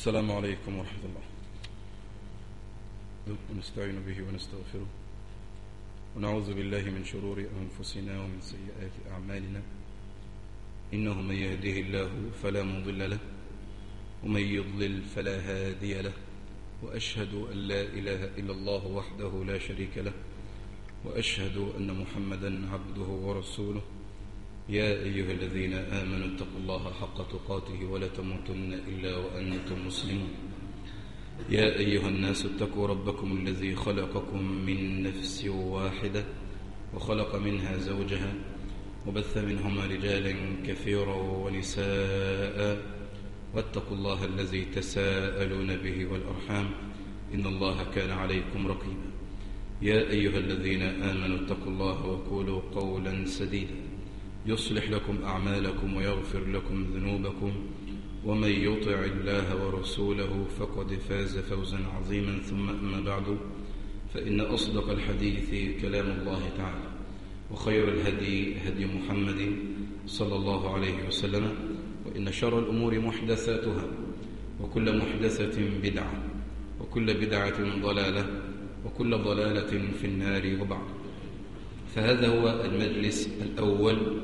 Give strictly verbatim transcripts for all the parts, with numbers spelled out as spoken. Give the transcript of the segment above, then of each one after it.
السلام عليكم ورحمة الله. ونستعين به ونستغفره ونعوذ بالله من شرور أنفسنا ومن سيئات أعمالنا، إنه من يهده الله فلا مضل له ومن يضلل فلا هادي له، وأشهد أن لا إله إلا الله وحده لا شريك له، وأشهد أن محمدا عبده ورسوله. يا أيها الذين آمنوا اتقوا الله حق تقاته ولا تموتن إلا وأنتم مسلمون. يا أيها الناس اتقوا ربكم الذي خلقكم من نفس واحدة وخلق منها زوجها وبث منهما رجالا كثيرا ونساء، واتقوا الله الذي تساءلون به والأرحام إن الله كان عليكم رقيبا. يا أيها الذين آمنوا اتقوا الله وقولوا قولا سديدا يصلح لكم أعمالكم ويغفر لكم ذنوبكم، ومن يطع الله ورسوله فقد فاز فوزا عظيما. ثم أما بعد، فإن أصدق الحديث كلام الله تعالى، وخير الهدي هدي محمد صلى الله عليه وسلم، وإن شر الأمور محدثاتها، وكل محدثة بدعة، وكل بدعة ضلالة، وكل ضلالة في النار. وبعد، فهذا هو المجلس الأول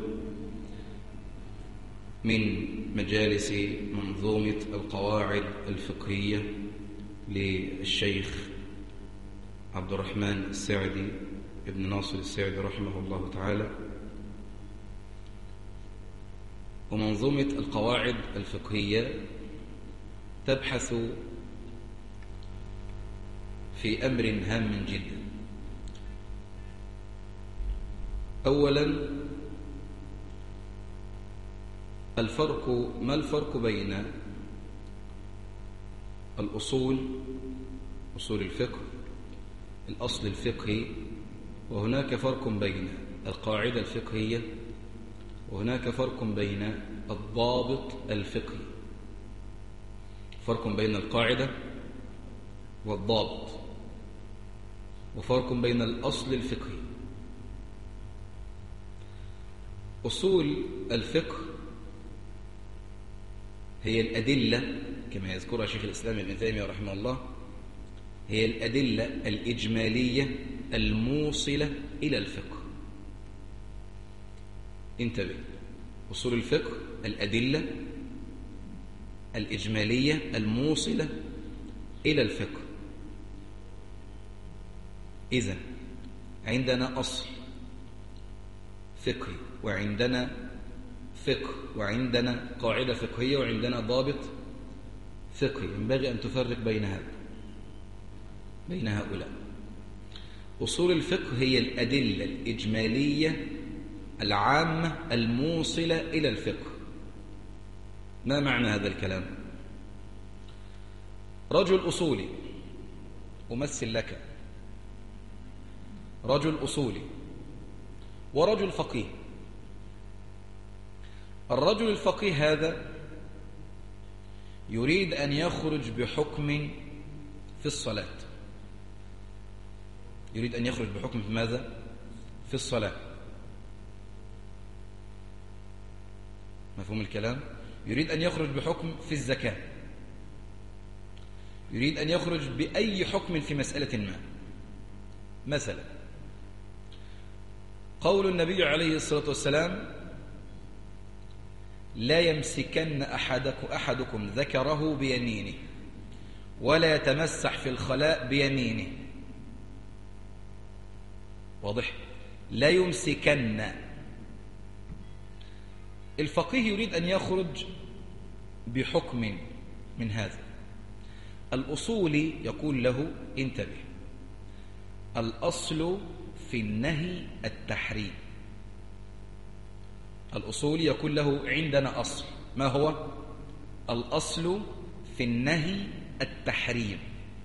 من مجالس منظومة القواعد الفقهية للشيخ عبد الرحمن السعدي ابن ناصر السعدي رحمه الله تعالى. ومنظومة القواعد الفقهية تبحث في أمر هام جدا. أولا، الفرق ما الفرق بين الأصول، أصول الفقه، الأصل الفقهي، وهناك فرق بين القاعدة الفقهية، وهناك فرق بين الضابط الفقهي. فرق بين القاعدة والضابط، وفرق بين الأصل الفقهي. أصول الفقه هي الأدلة كما يذكرها شيخ الإسلام ابن تيمية رحمه الله، هي الأدلة الإجمالية الموصلة إلى الفقه. انتبه، أصول الفقه الأدلة الإجمالية الموصلة إلى الفقه. إذن عندنا أصل فقهي، وعندنا فقه، وعندنا قاعدة فقهية، وعندنا ضابط فقهي. ينبغي أن تفرق بين هذا بين هؤلاء. أصول الفقه هي الأدلة الإجمالية العامة الموصلة إلى الفقه. ما معنى هذا الكلام؟ رجل أصولي، أمثل لك رجل أصولي ورجل فقيه. الرجل الفقيه هذا يريد أن يخرج بحكم في الصلاة. يريد أن يخرج بحكم في ماذا؟ في الصلاة. مفهوم الكلام؟ يريد أن يخرج بحكم في الزكاة. يريد أن يخرج بأي حكم في مسألة ما. مثلا قول النبي عليه الصلاة والسلام: لا يمسكن أحدكم, أحدكم ذكره بيمينه ولا يتمسح في الخلاء بيمينه. واضح؟ لا يمسكن. الفقيه يريد أن يخرج بحكم من هذا. الأصولي يقول له: انتبه، الأصل في النهي التحريم. الأصولي يقول له: عندنا أصل، ما هو؟ الأصل في النهي التحريم.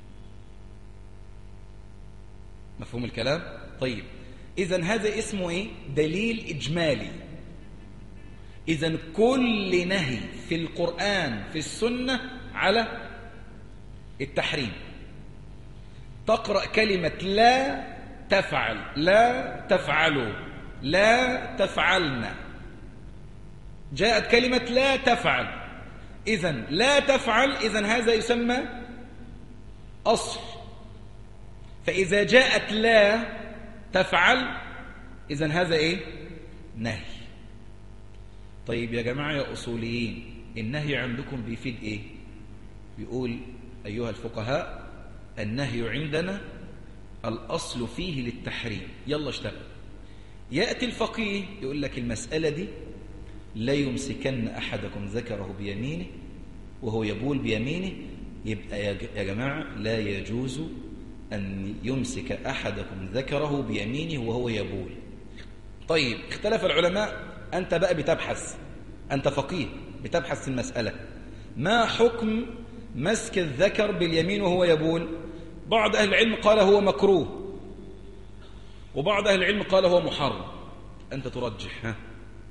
مفهوم الكلام؟ طيب، إذن هذا اسمه إيه؟ دليل إجمالي. إذن كل نهي في القرآن في السنة على التحريم. تقرأ كلمة لا تفعل، لا تفعلوا، لا تفعلنا، جاءت كلمة لا تفعل، إذن لا تفعل، إذن هذا يسمى أصل. فإذا جاءت لا تفعل إذن هذا إيه؟ نهي. طيب يا جماعة يا أصوليين، النهي عندكم بيفيد إيه؟ بيقول أيها الفقهاء النهي عندنا الأصل فيه للتحريم. يلا اشتغل. يأتي الفقيه يقول لك المسألة دي لا يمسكن أحدكم ذكره بيمينه وهو يبول بيمينه، يبقى يا جماعة لا يجوز أن يمسك أحدكم ذكره بيمينه وهو يبول. طيب اختلف العلماء، أنت بقى بتبحث، أنت فقيه بتبحث في المسألة، ما حكم مسك الذكر باليمين وهو يبول؟ بعض أهل العلم قال هو مكروه، وبعض أهل العلم قال هو محرم. أنت ترجح. ها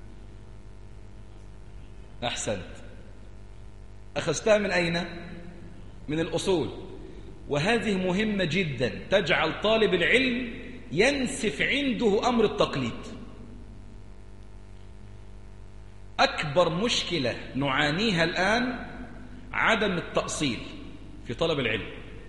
أحسنت. أخذتها من أين؟ من الأصول. وهذه مهمة جدا، تجعل طالب العلم ينسف عنده أمر التقليد. أكبر مشكلة نعانيها الآن عدم التأصيل في طلب العلم.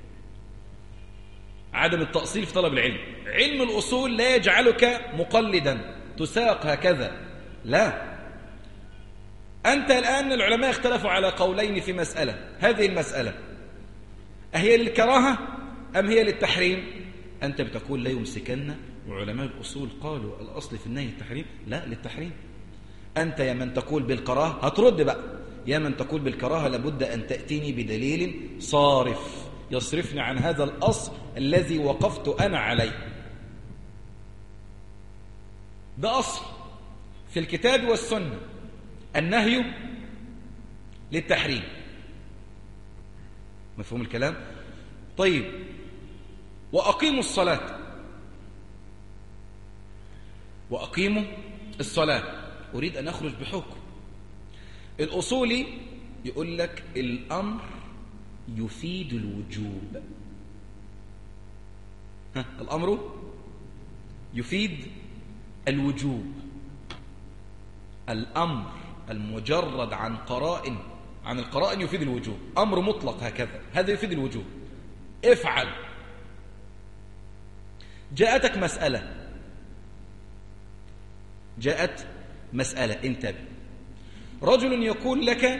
عدم التأصيل في طلب العلم. علم الأصول لا يجعلك مقلدا تساق هكذا، لا. أنت الآن العلماء اختلفوا على قولين في مسألة، هذه المسألة أهي للكراهة أم هي للتحريم؟ أنت بتقول لا يمسكن، وعلماء الأصول قالوا الأصل في النهي التحريم، لا للتحريم. أنت يا من تقول بالكراهة هترد بقى، يا من تقول بالكراهة لابد أن تأتيني بدليل صارف يصرفني عن هذا الأصل الذي وقفت أنا عليه. ده أصل في الكتاب والسنة، النهي للتحريم. مفهوم الكلام؟ طيب، وأقيموا الصلاة، وأقيموا الصلاة. أريد أن أخرج بحكم. الأصولي يقول لك الأمر يفيد الوجوب. ها، الأمر يفيد الوجوب. الأمر المجرد عن قرائن، عن القرائن يفيد الوجوب. أمر مطلق هكذا، هذا يفيد الوجوب. افعل. جاءتك مسألة، جاءت مسألة، انتبه. رجل يقول لك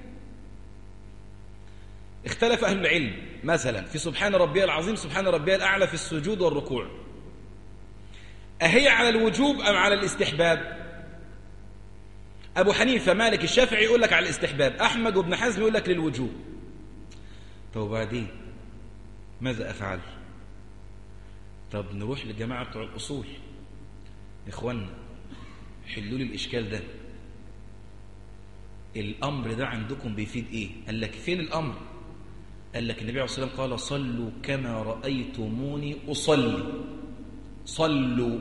اختلف أهل العلم مثلا في سبحان ربي العظيم سبحان ربي الأعلى في السجود والركوع، أهي على الوجوب أم على الاستحباب؟ أبو حنيفة مالك الشافعي يقول لك على الاستحباب، أحمد وابن حزم يقول لك للوجوب. طب وبعدين ماذا أفعل؟ طب نروح للجماعة بتوع الأصول، إخواننا حلوا لي الإشكال ده. الأمر ده عندكم بيفيد إيه؟ قال لك فين الأمر؟ قال لك النبي عليه الصلاة والسلام قال صلوا كما رأيتموني أصلي. صلوا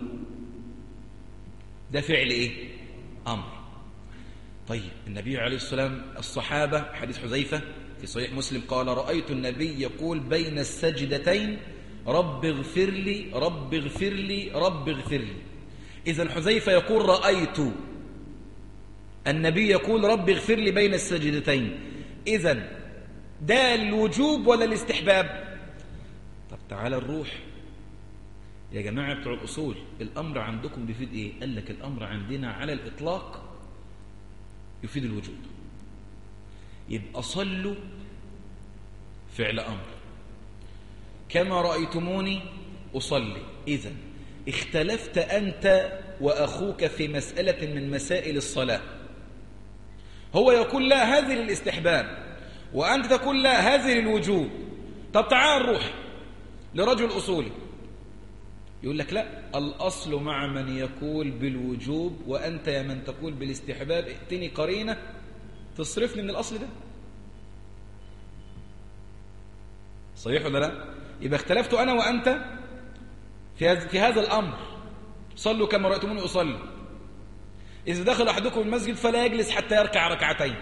ده فعل إيه؟ أمر. طيب النبي عليه الصلاة والسلام، الصحابة، حديث حذيفة في صحيح مسلم قال رأيت النبي يقول بين السجدتين رب اغفر لي رب اغفر لي رب اغفر لي. إذن حذيفة يقول رأيت النبي يقول رب اغفر لي بين السجدتين. إذن ده الوجوب ولا الاستحباب؟ طب تعالى نروح يا جماعة بتوع الأصول، الأمر عندكم بيفيد إيه؟ قال لك الأمر عندنا على الإطلاق يفيد الوجوب. يبقى صلوا فعل أمر كما رأيتموني أصلي. إذن اختلفت أنت وأخوك في مسألة من مسائل الصلاة، هو يقول لا هذه للاستحباب، وأنت تقول لا هذه للوجوب. طب تعال نروح لرجل أصولي يقول لك لا، الأصل مع من يقول بالوجوب، وأنت يا من تقول بالاستحباب ائتني قرينة تصرفني من الأصل ده. صحيح ولا لا؟ يبقى اختلفت أنا وأنت في في هذا الأمر. صلوا كما رأيتموني أصلي. إذا دخل أحدكم المسجد فلا يجلس حتى يركع ركعتين،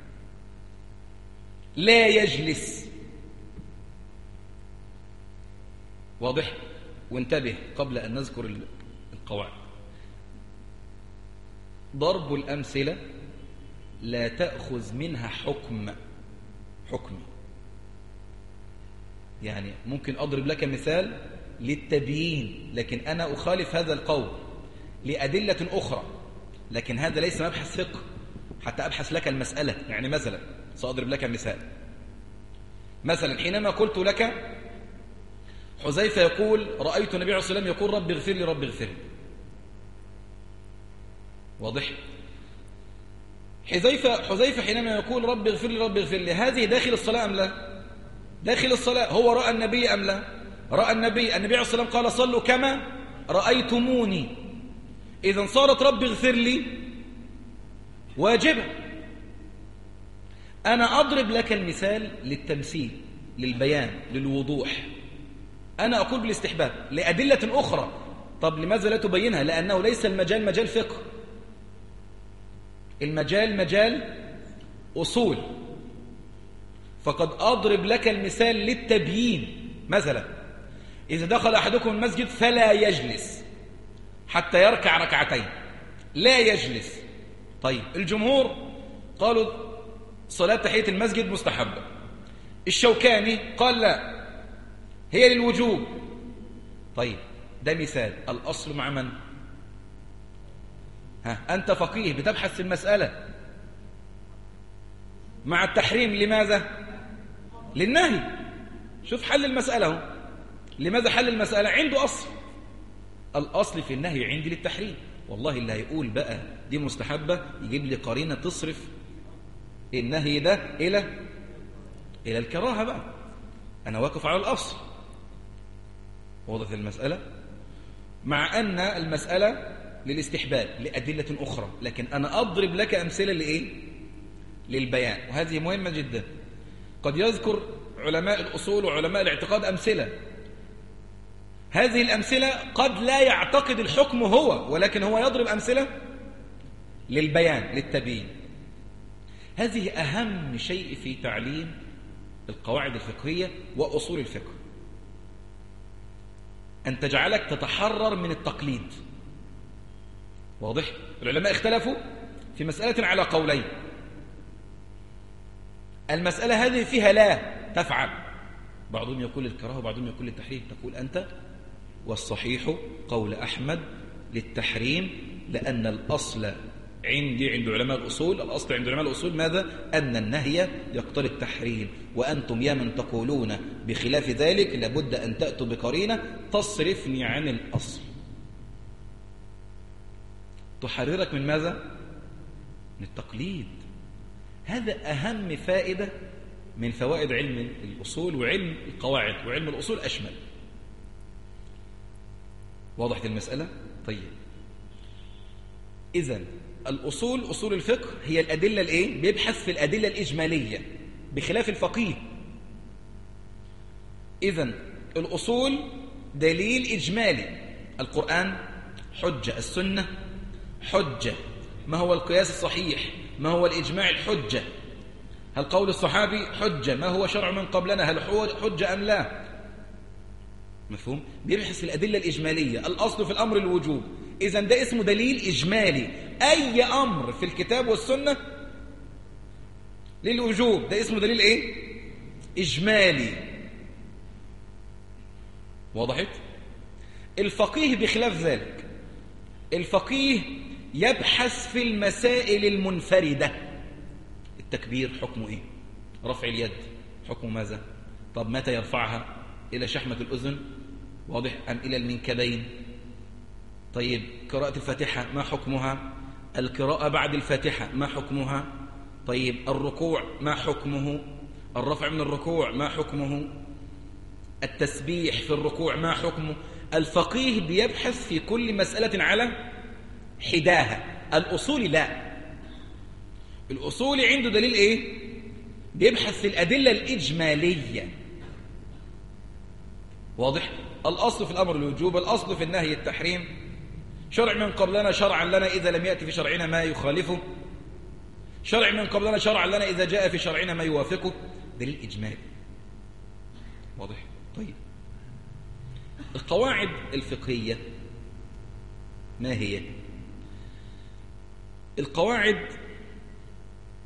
لا يجلس. واضح؟ وانتبه قبل أن نذكر القواعد. ضرب الأمثلة لا تأخذ منها حكم حكم يعني ممكن أضرب لك مثال للتبيين، لكن أنا أخالف هذا القول لأدلة أخرى، لكن هذا ليس مبحث فقه حتى أبحث لك المسألة. يعني مثلا سأضرب لك مثال، مثلا حينما قلت لك حذيفة يقول رأيت النبي عليه الصلاة والسلام يقول رب اغفر لي رب اغفر لي، واضح؟ حذيفة حذيفة حينما يقول رب اغفر لي رب اغفر لي، هذه داخل الصلاة أم لا؟ داخل الصلاة. هو رأى النبي أم لا؟ رأى النبي. النبي عليه الصلاة والسلام قال صلوا كما رأيتموني، إذا صارت رب اغفر لي واجبة. أنا أضرب لك المثال للتمثيل، للبيان، للوضوح. أنا أقول بالاستحباب لأدلة أخرى. طب لماذا لا تبينها؟ لأنه ليس المجال مجال فقه، المجال مجال أصول، فقد أضرب لك المثال للتبيين. مثلا إذا دخل أحدكم المسجد فلا يجلس حتى يركع ركعتين، لا يجلس. طيب الجمهور قالوا صلاة تحية المسجد مستحبة، الشوكاني قال لا هي للوجوب. طيب ده مثال. الأصل مع من؟ ها أنت فقيه بتبحث في المسألة مع التحريم. لماذا؟ للنهي. شوف حل المسألة هو. لماذا حل المسألة؟ عنده أصل. الأصل في النهي عندي للتحريم. والله اللي هيقول بقى دي مستحبة يجيب لي قرينة تصرف النهي ده إلى إلى الكراهة بقى. أنا واقف على الأصل. وضعت المسألة مع أن المسألة للاستحباب لأدلة أخرى، لكن أنا أضرب لك أمثلة لإيه؟ للبيان، وهذه مهمة جدا. قد يذكر علماء الأصول وعلماء الاعتقاد أمثلة، هذه الأمثلة قد لا يعتقد الحكم هو، ولكن هو يضرب أمثلة للبيان للتبيين. هذه أهم شيء في تعليم القواعد الفقهية وأصول الفقه، أن تجعلك تتحرر من التقليد. واضح؟ العلماء اختلفوا في مسألة على قولين. المسألة هذه فيها لا تفعل، بعضهم يقول الكراهة وبعضهم يقول التحريم. تقول أنت والصحيح قول أحمد للتحريم، لأن الأصل عندي عند علماء الأصول، الأصل عند علماء الأصول ماذا؟ أن النهي يقتضي التحريم، وأنتم يا من تقولون بخلاف ذلك لابد أن تأتوا بقرينة تصرفني عن الأصل، تحررك من ماذا؟ من التقليد. هذا أهم فائدة من فوائد علم الأصول وعلم القواعد، وعلم الأصول أشمل. واضحة المسألة؟ طيب إذن الأصول، أصول الفقه هي الأدلة الإيه؟ بيبحث في الأدلة الإجمالية بخلاف الفقيه. إذن الأصول دليل إجمالي، القرآن حجة، السنة حجة، ما هو القياس الصحيح، ما هو الإجماع الحجة، هل قول الصحابي حجة، ما هو شرع من قبلنا هل هو حجة أم لا. مفهوم؟ بيبحث في الأدلة الإجمالية. الأصل في الأمر الوجوب، إذن ده اسمه دليل إجمالي. أي أمر في الكتاب والسنة للوجوب ده اسمه دليل إيه؟ إجمالي. وضحت؟ الفقيه بخلاف ذلك، الفقيه يبحث في المسائل المنفردة. التكبير حكمه إيه؟ رفع اليد حكمه ماذا؟ طب متى يرفعها؟ إلى شحمة الأذن، واضح، أم إلى المنكبين؟ طيب قراءة الفاتحة ما حكمها؟ القراءة بعد الفاتحة ما حكمها؟ طيب الركوع ما حكمه؟ الرفع من الركوع ما حكمه؟ التسبيح في الركوع ما حكمه؟ الفقيه بيبحث في كل مسألة على حداها. الأصول لا، الأصول عنده دليل إيه؟ بيبحث في الأدلة الإجمالية. واضح؟ الأصل في الأمر الوجوب، الأصل في النهي التحريم، شرع من قبلنا شرعا لنا إذا لم يأتي في شرعنا ما يخالفه، شرع من قبلنا شرعا لنا إذا جاء في شرعنا ما يوافقه، دليل إجمالي. واضح؟ طيب القواعد الفقهية ما هي؟ القواعد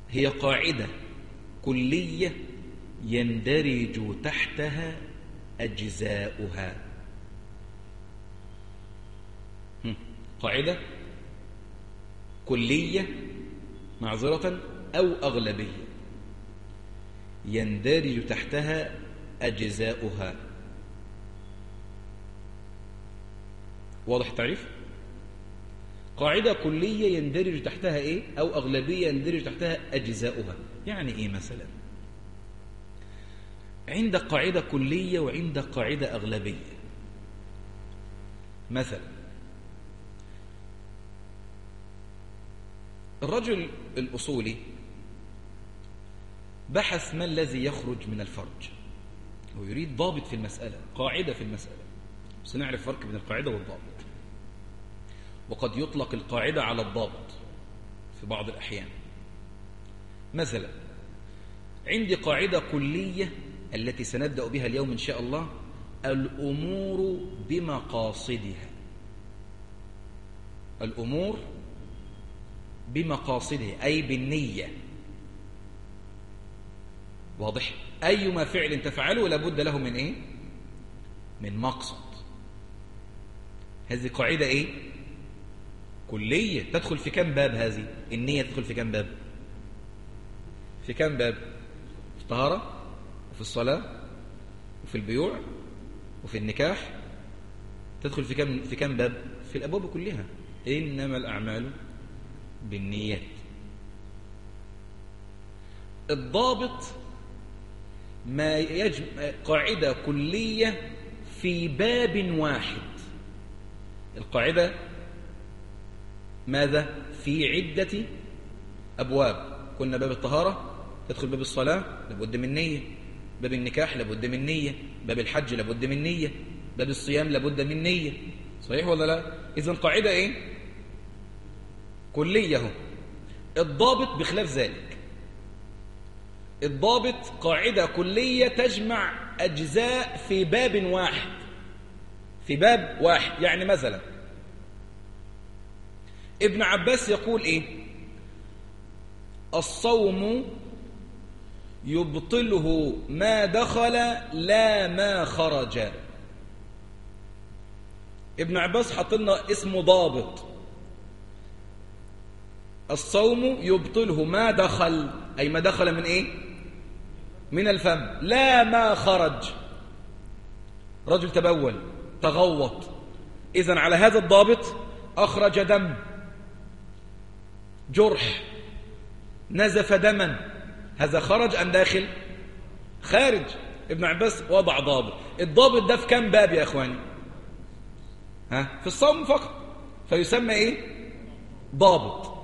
هي قاعدة كلية يندرج تحتها أجزاؤها. قاعدة كلية معذرة أو أغلبية يندرج تحتها أجزاؤها. واضح التعريف؟ قاعدة كلية يندرج تحتها إيه؟ أو أغلبية يندرج تحتها أجزاؤها. يعني إيه مثلا؟ عندك قاعدة كلية وعندك قاعدة أغلبية. مثلا الرجل الأصولي بحث ما الذي يخرج من الفرج، ويريد ضابط في المسألة، قاعدة في المسألة، بس نعرف فرق بين القاعدة والضابط. وقد يطلق القاعدة على الضابط في بعض الأحيان. مثلا عندي قاعدة كلية التي سنبدأ بها اليوم إن شاء الله: الأمور بمقاصدها. الأمور بمقاصدها أي بالنية. واضح؟ أيما فعل تفعله لابد له من إيه؟ من مقصد. هذه قاعدة إيه؟ كلية. تدخل في كم باب هذه؟ النية تدخل في كم باب؟ في كم باب؟ في الطهارة وفي الصلاة وفي البيوع وفي النكاح. تدخل في كم في كم باب؟ في الأبواب كلها. إنما الأعمال بالنيات. الضابط ما يجمع قاعدة كلية في باب واحد. القاعدة ماذا؟ في عدة أبواب. قلنا باب الطهارة تدخل باب الصلاة لابد من نية، باب النكاح لابد من نية، باب الحج لابد من نية، باب الصيام لابد من نية. صحيح ولا لا؟ إذن قاعدة إيه؟ كلية. الضابط بخلاف ذلك. الضابط قاعدة كلية تجمع أجزاء في باب واحد. في باب واحد. يعني مثلا ابن عباس يقول إيه؟ الصوم يبطله ما دخل لا ما خرج. ابن عباس حط لنا اسمه ضابط. الصوم يبطله ما دخل، أي ما دخل من إيه؟ من الفم، لا ما خرج. رجل تبول تغوط، إذن على هذا الضابط أخرج دم، جرح، نزف دما، هذا خرج أم داخل؟ خارج. ابن عباس وضع ضابط. الضابط ده في كم باب يا أخواني؟ ها؟ في الصوم فقط، فيسمى إيه؟ ضابط.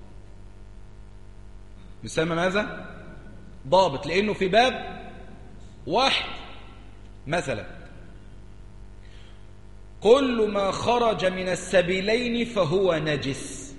يسمى ماذا؟ ضابط، لأنه في باب واحد. مثلا كل ما خرج من السبيلين فهو نجس.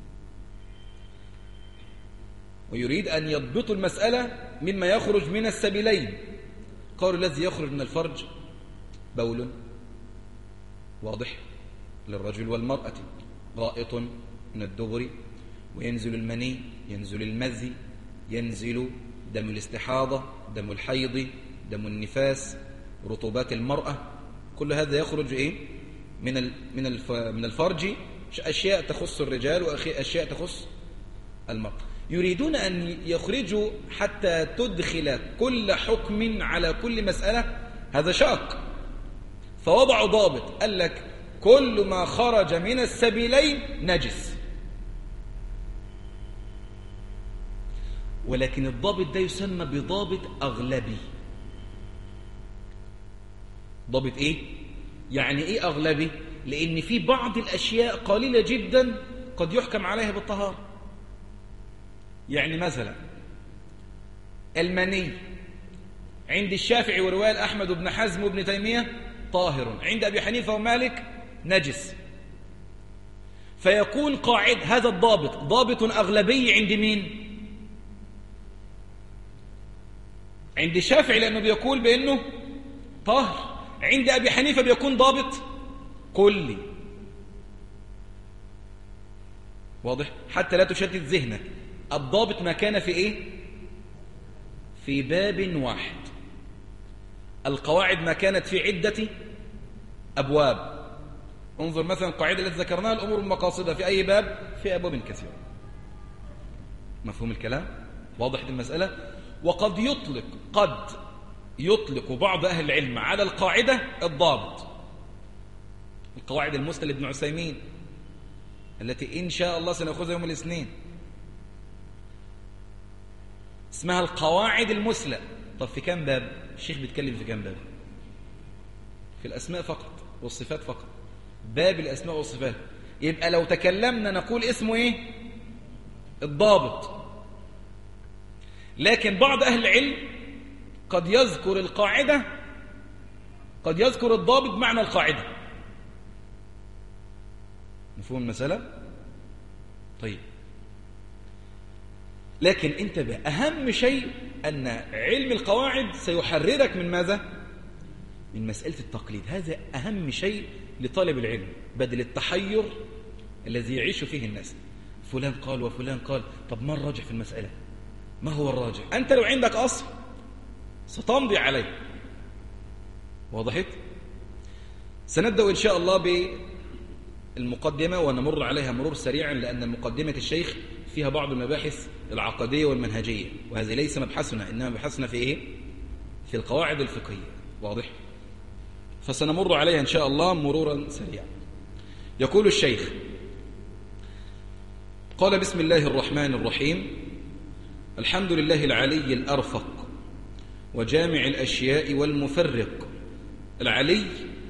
ويريد أن يضبطوا المسألة مما يخرج من السبيلين. قالوا الذي يخرج من الفرج بول واضح للرجل والمرأة، غائط من الدبر، وينزل المني، ينزل المذي، ينزل دم الاستحاضة، دم الحيض، دم النفاس، رطوبات المرأة. كل هذا يخرج إيه؟ من من من الفرج. أشياء تخص الرجال وأشياء تخص المرأة. يريدون أن يخرجوا حتى تدخل كل حكم على كل مسألة. هذا شاق، فوضعوا ضابط. قال لك كل ما خرج من السبيلين نجس. ولكن الضابط ده يسمى بضابط أغلبي. ضابط إيه؟ يعني إيه أغلبي؟ لأن في بعض الأشياء قليلة جدا قد يحكم عليها بالطهارة. يعني مثلا المني عند الشافعي ورواية الأحمد وابن حزم وابن تيمية طاهر، عند أبي حنيفة ومالك نجس. فيكون قاعد هذا الضابط ضابط أغلبي عند مين؟ عند الشافعي لأنه بيقول بأنه طاهر. عند أبي حنيفة بيكون ضابط كلي. واضح؟ حتى لا تشتت ذهنك. الضابط ما كان في إيه؟ في باب واحد. القواعد ما كانت في عدة أبواب. انظر مثلا القاعدة التي ذكرناها الأمور المقاصدة في أي باب؟ في أبواب كثيرة. مفهوم الكلام؟ واضح المسألة؟ وقد يطلق قد يطلق بعض أهل العلم على القاعدة الضابط. القواعد المثلى لابن عثيمين التي إن شاء الله سنأخذها يوم الاثنين اسمها القواعد المثلى. طب في كم باب؟ الشيخ بيتكلم في كم باب؟ في الأسماء فقط والصفات فقط. باب الأسماء والصفات. يبقى لو تكلمنا نقول اسمه إيه؟ الضابط. لكن بعض أهل العلم قد يذكر القاعدة قد يذكر الضابط معنى القاعدة. مفهوم المسألة؟ طيب، لكن انتبه، أهم شيء أن علم القواعد سيحررك من ماذا؟ من مسألة التقليد. هذا أهم شيء لطالب العلم، بدل التحير الذي يعيش فيه الناس. فلان قال وفلان قال، طب ما الراجح في المسألة؟ ما هو الراجح؟ أنت لو عندك أصل ستمضي عليه. واضحت؟ سنبدأ إن شاء الله بالمقدمة ونمر عليها مرور سريعا، لأن مقدمة الشيخ فيها بعض المباحث العقدية والمنهجية، وهذه ليس مبحثنا، إنما مبحثنا في إيه؟ في القواعد الفقهية. واضح؟ فسنمر عليها إن شاء الله مرورا سريعا. يقول الشيخ: قال: بسم الله الرحمن الرحيم، الحمد لله العلي الأرفق وجامع الأشياء والمفرق. العلي،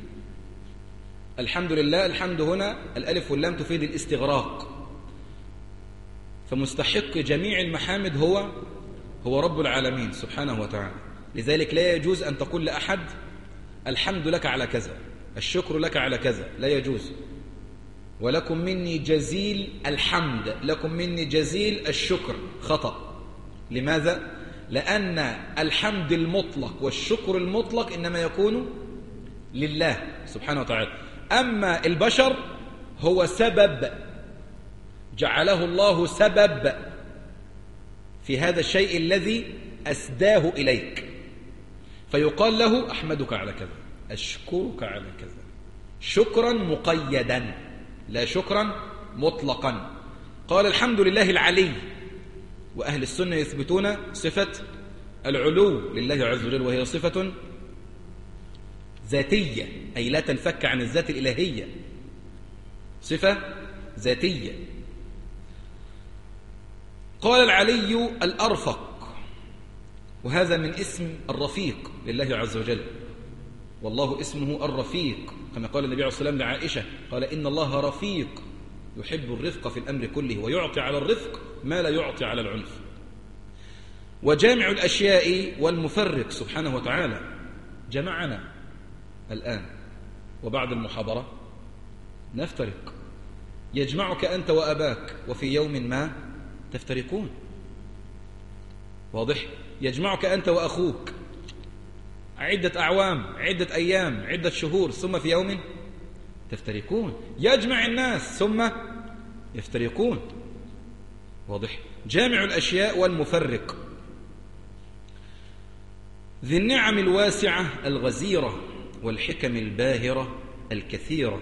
الحمد لله، الحمد هنا الألف واللام تفيد الاستغراق، فمستحق جميع المحامد هو هو رب العالمين سبحانه وتعالى. لذلك لا يجوز أن تقول لأحد الحمد لك على كذا، الشكر لك على كذا، لا يجوز. ولكم مني جزيل الحمد، لكم مني جزيل الشكر، خطأ. لماذا؟ لأن الحمد المطلق والشكر المطلق إنما يكون لله سبحانه وتعالى. أما البشر هو سبب، جعله الله سبب في هذا الشيء الذي أسداه إليك، فيقال له أحمدك على كذا، أشكرك على كذا، شكرا مقيدا لا شكرا مطلقا. قال: الحمد لله العلي، وأهل السنة يثبتون صفة العلو لله عز وجل، وهي صفة ذاتية، أي لا تنفك عن الذات الإلهية، صفة ذاتية. قال: العلي الأرفق، وهذا من اسم الرفيق لله عز وجل، والله اسمه الرفيق، كما قال النبي عليه الصلاة والسلام لعائشة، قال: إن الله رفيق يحب الرفق في الأمر كله، ويعطي على الرفق ما لا يعطي على العنف. وجامع الأشياء والمفرق سبحانه وتعالى، جمعنا الآن وبعد المحاضرة نفترق، يجمعك أنت وأباك وفي يوم ما تفترقون. واضح؟ يجمعك أنت وأخوك عدة أعوام، عدة أيام، عدة شهور، ثم في يوم تفترقون. يجمع الناس ثم يفترقون. واضح؟ جامع الأشياء والمفرق، ذي النعم الواسعة الغزيرة والحكم الباهرة الكثيرة.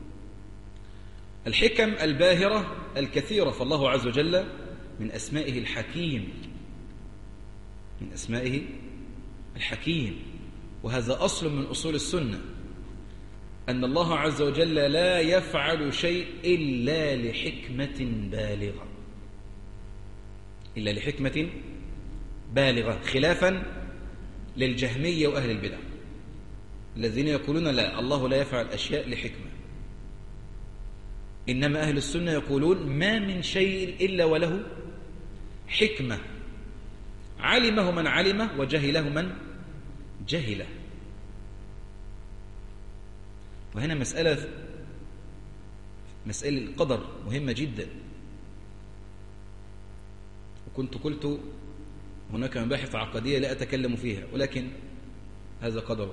الحكم الباهرة الكثيرة، فالله عز وجل من أسمائه الحكيم، من أسمائه الحكيم، وهذا أصل من أصول السنة، أن الله عز وجل لا يفعل شيء إلا لحكمة بالغة، إلا لحكمة بالغة، خلافا للجهمية وأهل البدع الذين يقولون لا، الله لا يفعل أشياء لحكمة. إنما أهل السنة يقولون ما من شيء إلا وله حكمة، علمه من علمه وجهله من جهله. وهنا مسألة مسألة القدر مهمة جدا، وكنت قلت هناك مباحث عقدية لا أتكلم فيها، ولكن هذا قدر.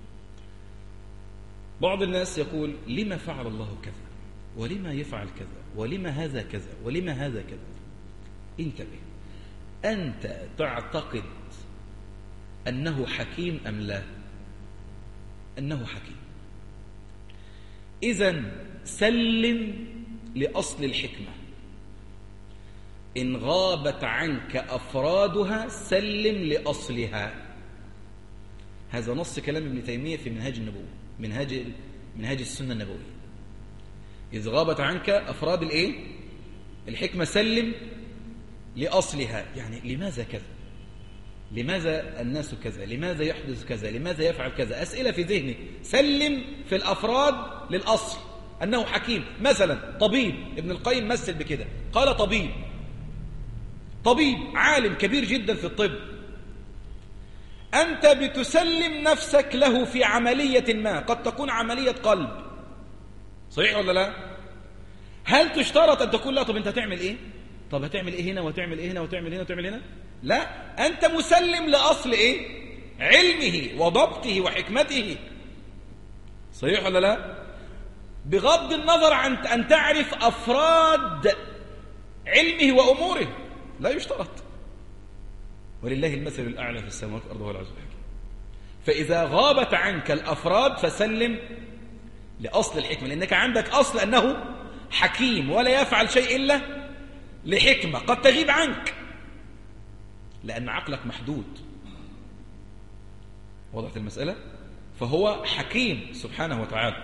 بعض الناس يقول لما فعل الله كذا، ولما يفعل كذا، ولما هذا كذا، ولما هذا كذا. انتبه، أنت تعتقد أنه حكيم أم لا؟ أنه حكيم. إذن سلم لأصل الحكمة، إن غابت عنك أفرادها سلم لأصلها. هذا نص كلام ابن تيمية في منهاج النبوة، منهاج منهاج السنة النبوية. إذ غابت عنك أفراد الإيه؟ الحكمة سلم لأصلها. يعني لماذا كذا؟ لماذا الناس كذا؟ لماذا يحدث كذا؟ لماذا يفعل كذا؟ أسئلة في ذهنك، سلم في الأفراد للأصل أنه حكيم. مثلا طبيب، ابن القيم مثل بكده، قال طبيب طبيب عالم كبير جدا في الطب، أنت بتسلم نفسك له في عملية ما، قد تكون عملية قلب، صحيح ولا لا؟ هل تشترط أن تقول لا طب أنت هتعمل إيه؟ طب هتعمل إيه هنا وتعمل إيه هنا وتعمل هنا وتعمل هنا؟ لا، أنت مسلم لأصل إيه؟ علمه وضبطه وحكمته، صحيح ولا لا؟ بغض النظر عن أن تعرف أفراد علمه وأموره، لا يشترط. ولله المثل الأعلى في السماوات والأرض وهو العزيز الحكيم. فإذا غابت عنك الأفراد فسلم لأصل الحكمة، لأنك عندك أصل أنه حكيم ولا يفعل شيء إلا لحكمة قد تغيب عنك لأن عقلك محدود. وضعت المسألة؟ فهو حكيم سبحانه وتعالى.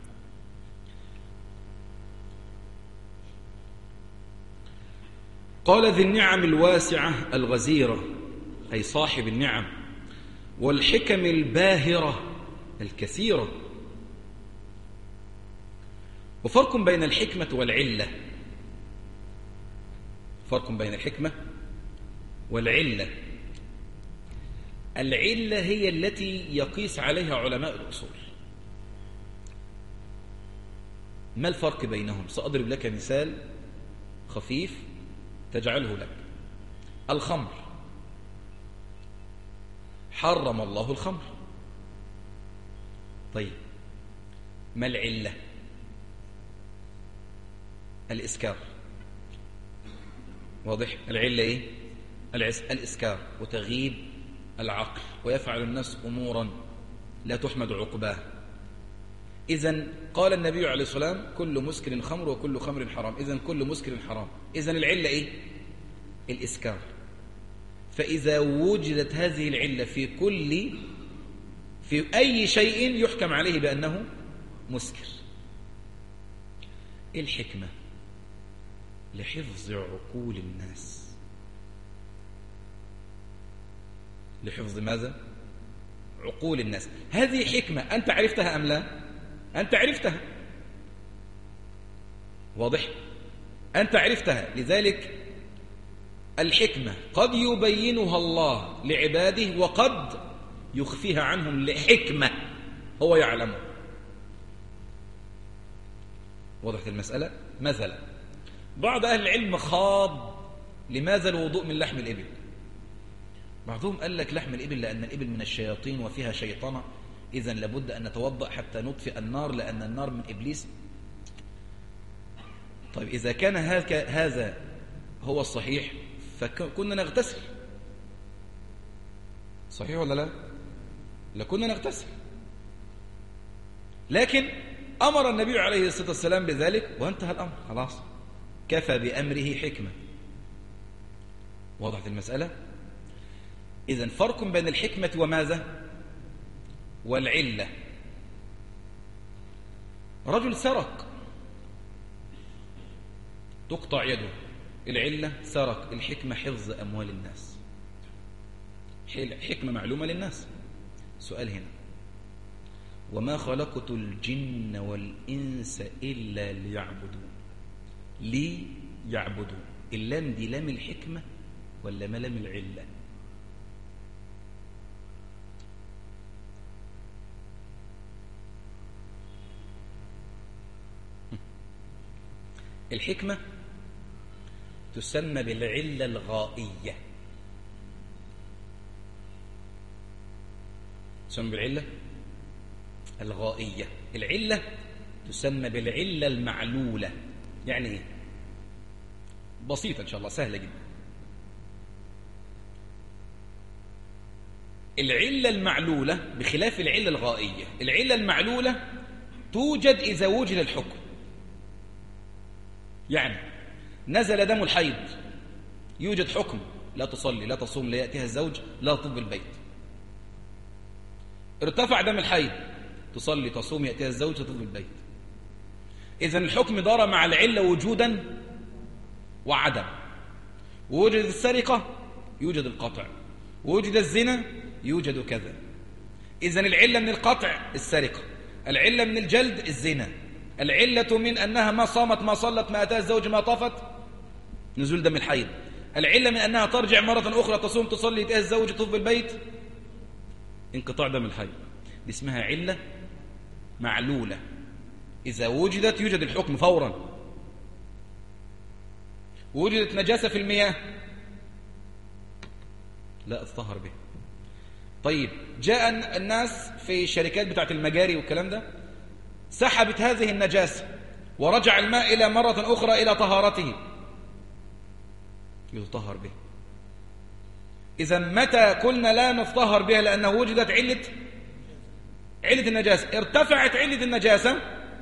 قال ذي النعم الواسعة الغزيرة، أي صاحب النعم، والحكم الباهرة الكثيرة. وفرق بين الحكمة والعلة، فرق بين الحكمة والعلة. العلة هي التي يقيس عليها علماء الأصول. ما الفرق بينهم؟ سأضرب لك مثال خفيف تجعله لك. الخمر، حرم الله الخمر، طيب ما العلة؟ الإسكار، واضح؟ العلة إيه؟ الإسكار، وتغييب العقل، ويفعل الناس أمورا لا تحمد عقباه. إذن قال النبي عليه الصلاة والسلام كل مسكر خمر وكل خمر حرام، إذن كل مسكر حرام. إذن العلة إيه؟ الإسكار. فإذا وجدت هذه العلة في كل في أي شيء يحكم عليه بأنه مسكر. الحكمة لحفظ عقول الناس. لحفظ ماذا؟ عقول الناس. هذه حكمة أنت عرفتها أم لا؟ أنت عرفتها، واضح؟ أنت عرفتها. لذلك الحكمة قد يبينها الله لعباده وقد يخفيها عنهم لحكمة هو يعلمه. وضحت المسألة؟ مثلا بعض أهل العلم خاض لماذا الوضوء من لحم الإبل. بعضهم قال لك لحم الإبل لأن الإبل من الشياطين وفيها شيطنة، إذن لابد أن نتوضأ حتى نطفئ النار لأن النار من إبليس. طيب إذا كان هذا هو الصحيح فكنا نغتسل، صحيح ولا لا؟ لكنا نغتسل. لكن أمر النبي عليه الصلاة والسلام بذلك وانتهى الأمر، خلاص كفى بأمره حكمة. وضحت المسألة؟ إذن فرق بين الحكمة وماذا؟ والعلة. رجل سرق تقطع يده، العلة سرق، الحكمة حفظ أموال الناس، حكمة معلومة للناس. سؤال هنا، وما خلقت الجن والإنس إلا ليعبدون. ليعبدون، اللام دي لام الحكمة ولا ما لام العلة؟ الحكمة تسمى بالعلة الغائية، تسمى بالعلة الغائية. العلة تسمى بالعلة المعلولة. يعني ايه؟ بسيطة إن شاء الله، سهلة جدا. العلة المعلولة بخلاف العلة الغائية. العلة المعلولة توجد إذا وجد الحكم. يعني نزل دم الحيض، يوجد حكم: لا تصلي، لا تصوم، لا يأتيها الزوج، لا تطب البيت. ارتفع دم الحيض، تصلي، تصوم، يأتيها الزوج، تطب البيت. إذن الحكم دار مع العلة وجودا وعدم. ووجد السرقة يوجد القطع، ووجد الزنا يوجد كذا. إذن العلة من القطع السرقة، العلة من الجلد الزنا، العلة من أنها ما صامت ما صلت ما أتاها الزوج ما طفت نزول دم الحيض، العلة من أنها ترجع مرة أخرى تصوم تصلي يأتيها الزوج تطوف بالبيت انقطاع دم الحيض. دي اسمها علة معلولة، إذا وجدت يوجد الحكم فورا. وجدت نجاسة في المياه، لا أتطهر به. طيب جاء الناس في الشركات بتاعت المجاري والكلام ده، سحبت هذه النجاسة ورجع الماء إلى مرة أخرى إلى طهارته، يتطهر به. إذا متى قلنا لا نتطهر بها؟ لأنه وجدت علة علة النجاسة. ارتفعت علة النجاسة،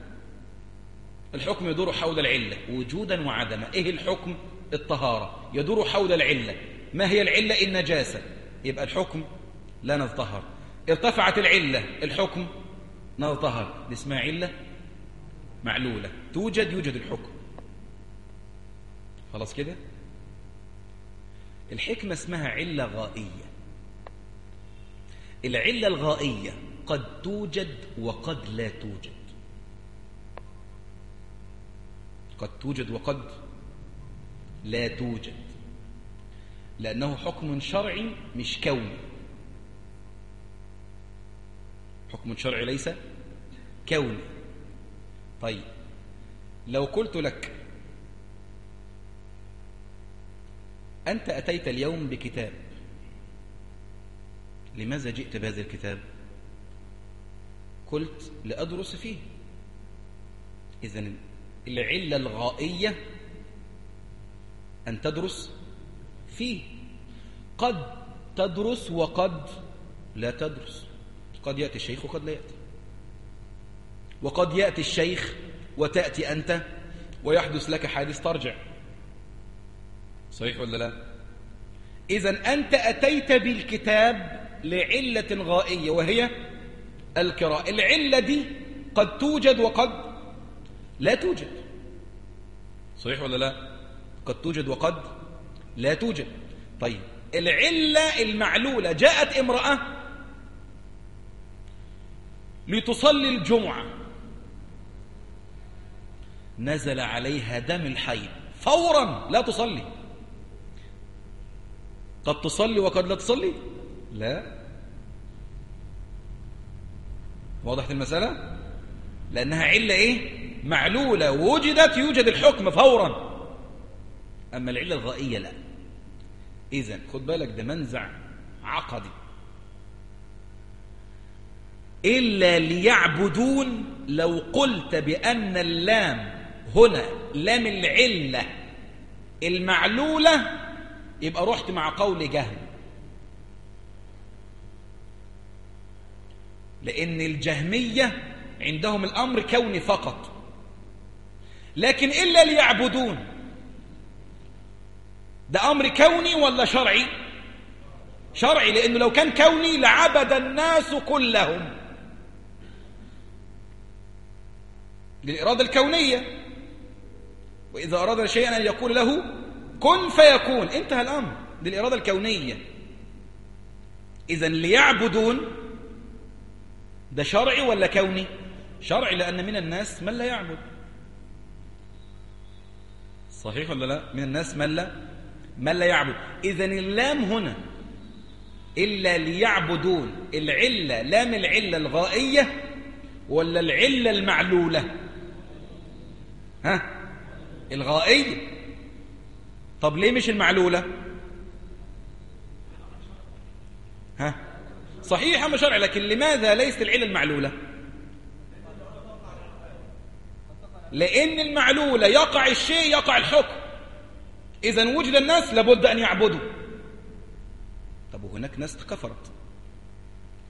الحكم يدور حول العلة وجودا وعدما. إيه الحكم؟ الطهارة يدور حول العلة. ما هي العلة؟ النجاسة، يبقى الحكم لا نتطهر. ارتفعت العلة، الحكم نتطهر. دي اسمها علة معلولة، توجد يوجد الحكم. خلاص كده. الحكمة اسمها علة غائية. العلة الغائية قد توجد وقد لا توجد، قد توجد وقد لا توجد، لأنه حكم شرعي مش كوني. حكم شرعي ليس كوني. طيب لو قلت لك أنت أتيت اليوم بكتاب، لماذا جئت بهذا الكتاب؟ قلت لأدرس فيه. إذن العلة الغائية أن تدرس فيه. قد تدرس وقد لا تدرس، قد يأتي الشيخ وقد لا يأتي، وقد يأتي الشيخ وتأتي أنت ويحدث لك حادث ترجع. صحيح ولا لا؟ إذن أنت أتيت بالكتاب لعلة غائية وهي القراءة. العلة دي قد توجد وقد لا توجد. صحيح ولا لا؟ قد توجد وقد لا توجد. طيب العلة المعلولة، جاءت امرأة لتصلي الجمعة، نزل عليها دم الحيض فورا لا تصلي. قد تصلي وقد لا تصلي؟ لا. واضح المسألة؟ لأنها علة إيه؟ معلولة، وجدت يوجد الحكم فورا. أما العلة الغائية لا. إذن خد بالك، ده منزع عقدي. إلا ليعبدون، لو قلت بأن اللام هنا لام العلة المعلولة يبقى رحت مع قول جهم، لأن الجهمية عندهم الأمر كوني فقط. لكن إلا ليعبدون ده أمر كوني ولا شرعي؟ شرعي، لأنه لو كان كوني لعبد الناس كلهم، للإرادة الكونية. وإذا أراد شيئا أن يقول له كن فيكون، انتهى الأمر، دي الإرادة الكونية. إذن ليعبدون ده شرعي ولا كوني؟ شرعي، لأن من الناس من لا يعبد. صحيح ولا لا؟ من الناس من لا من لا يعبد. إذن اللام هنا إلا ليعبدون، العلة لام العلة الغائية ولا العلة المعلولة؟ ها؟ الغائية. طب ليه مش المعلولة؟ ها؟ صحيح أما شرع، لكن لماذا ليست العلة المعلولة؟ لأن المعلولة يقع الشيء يقع الحكم. إذن وجد الناس لابد أن يعبدوا. طب وهناك ناس كفرت،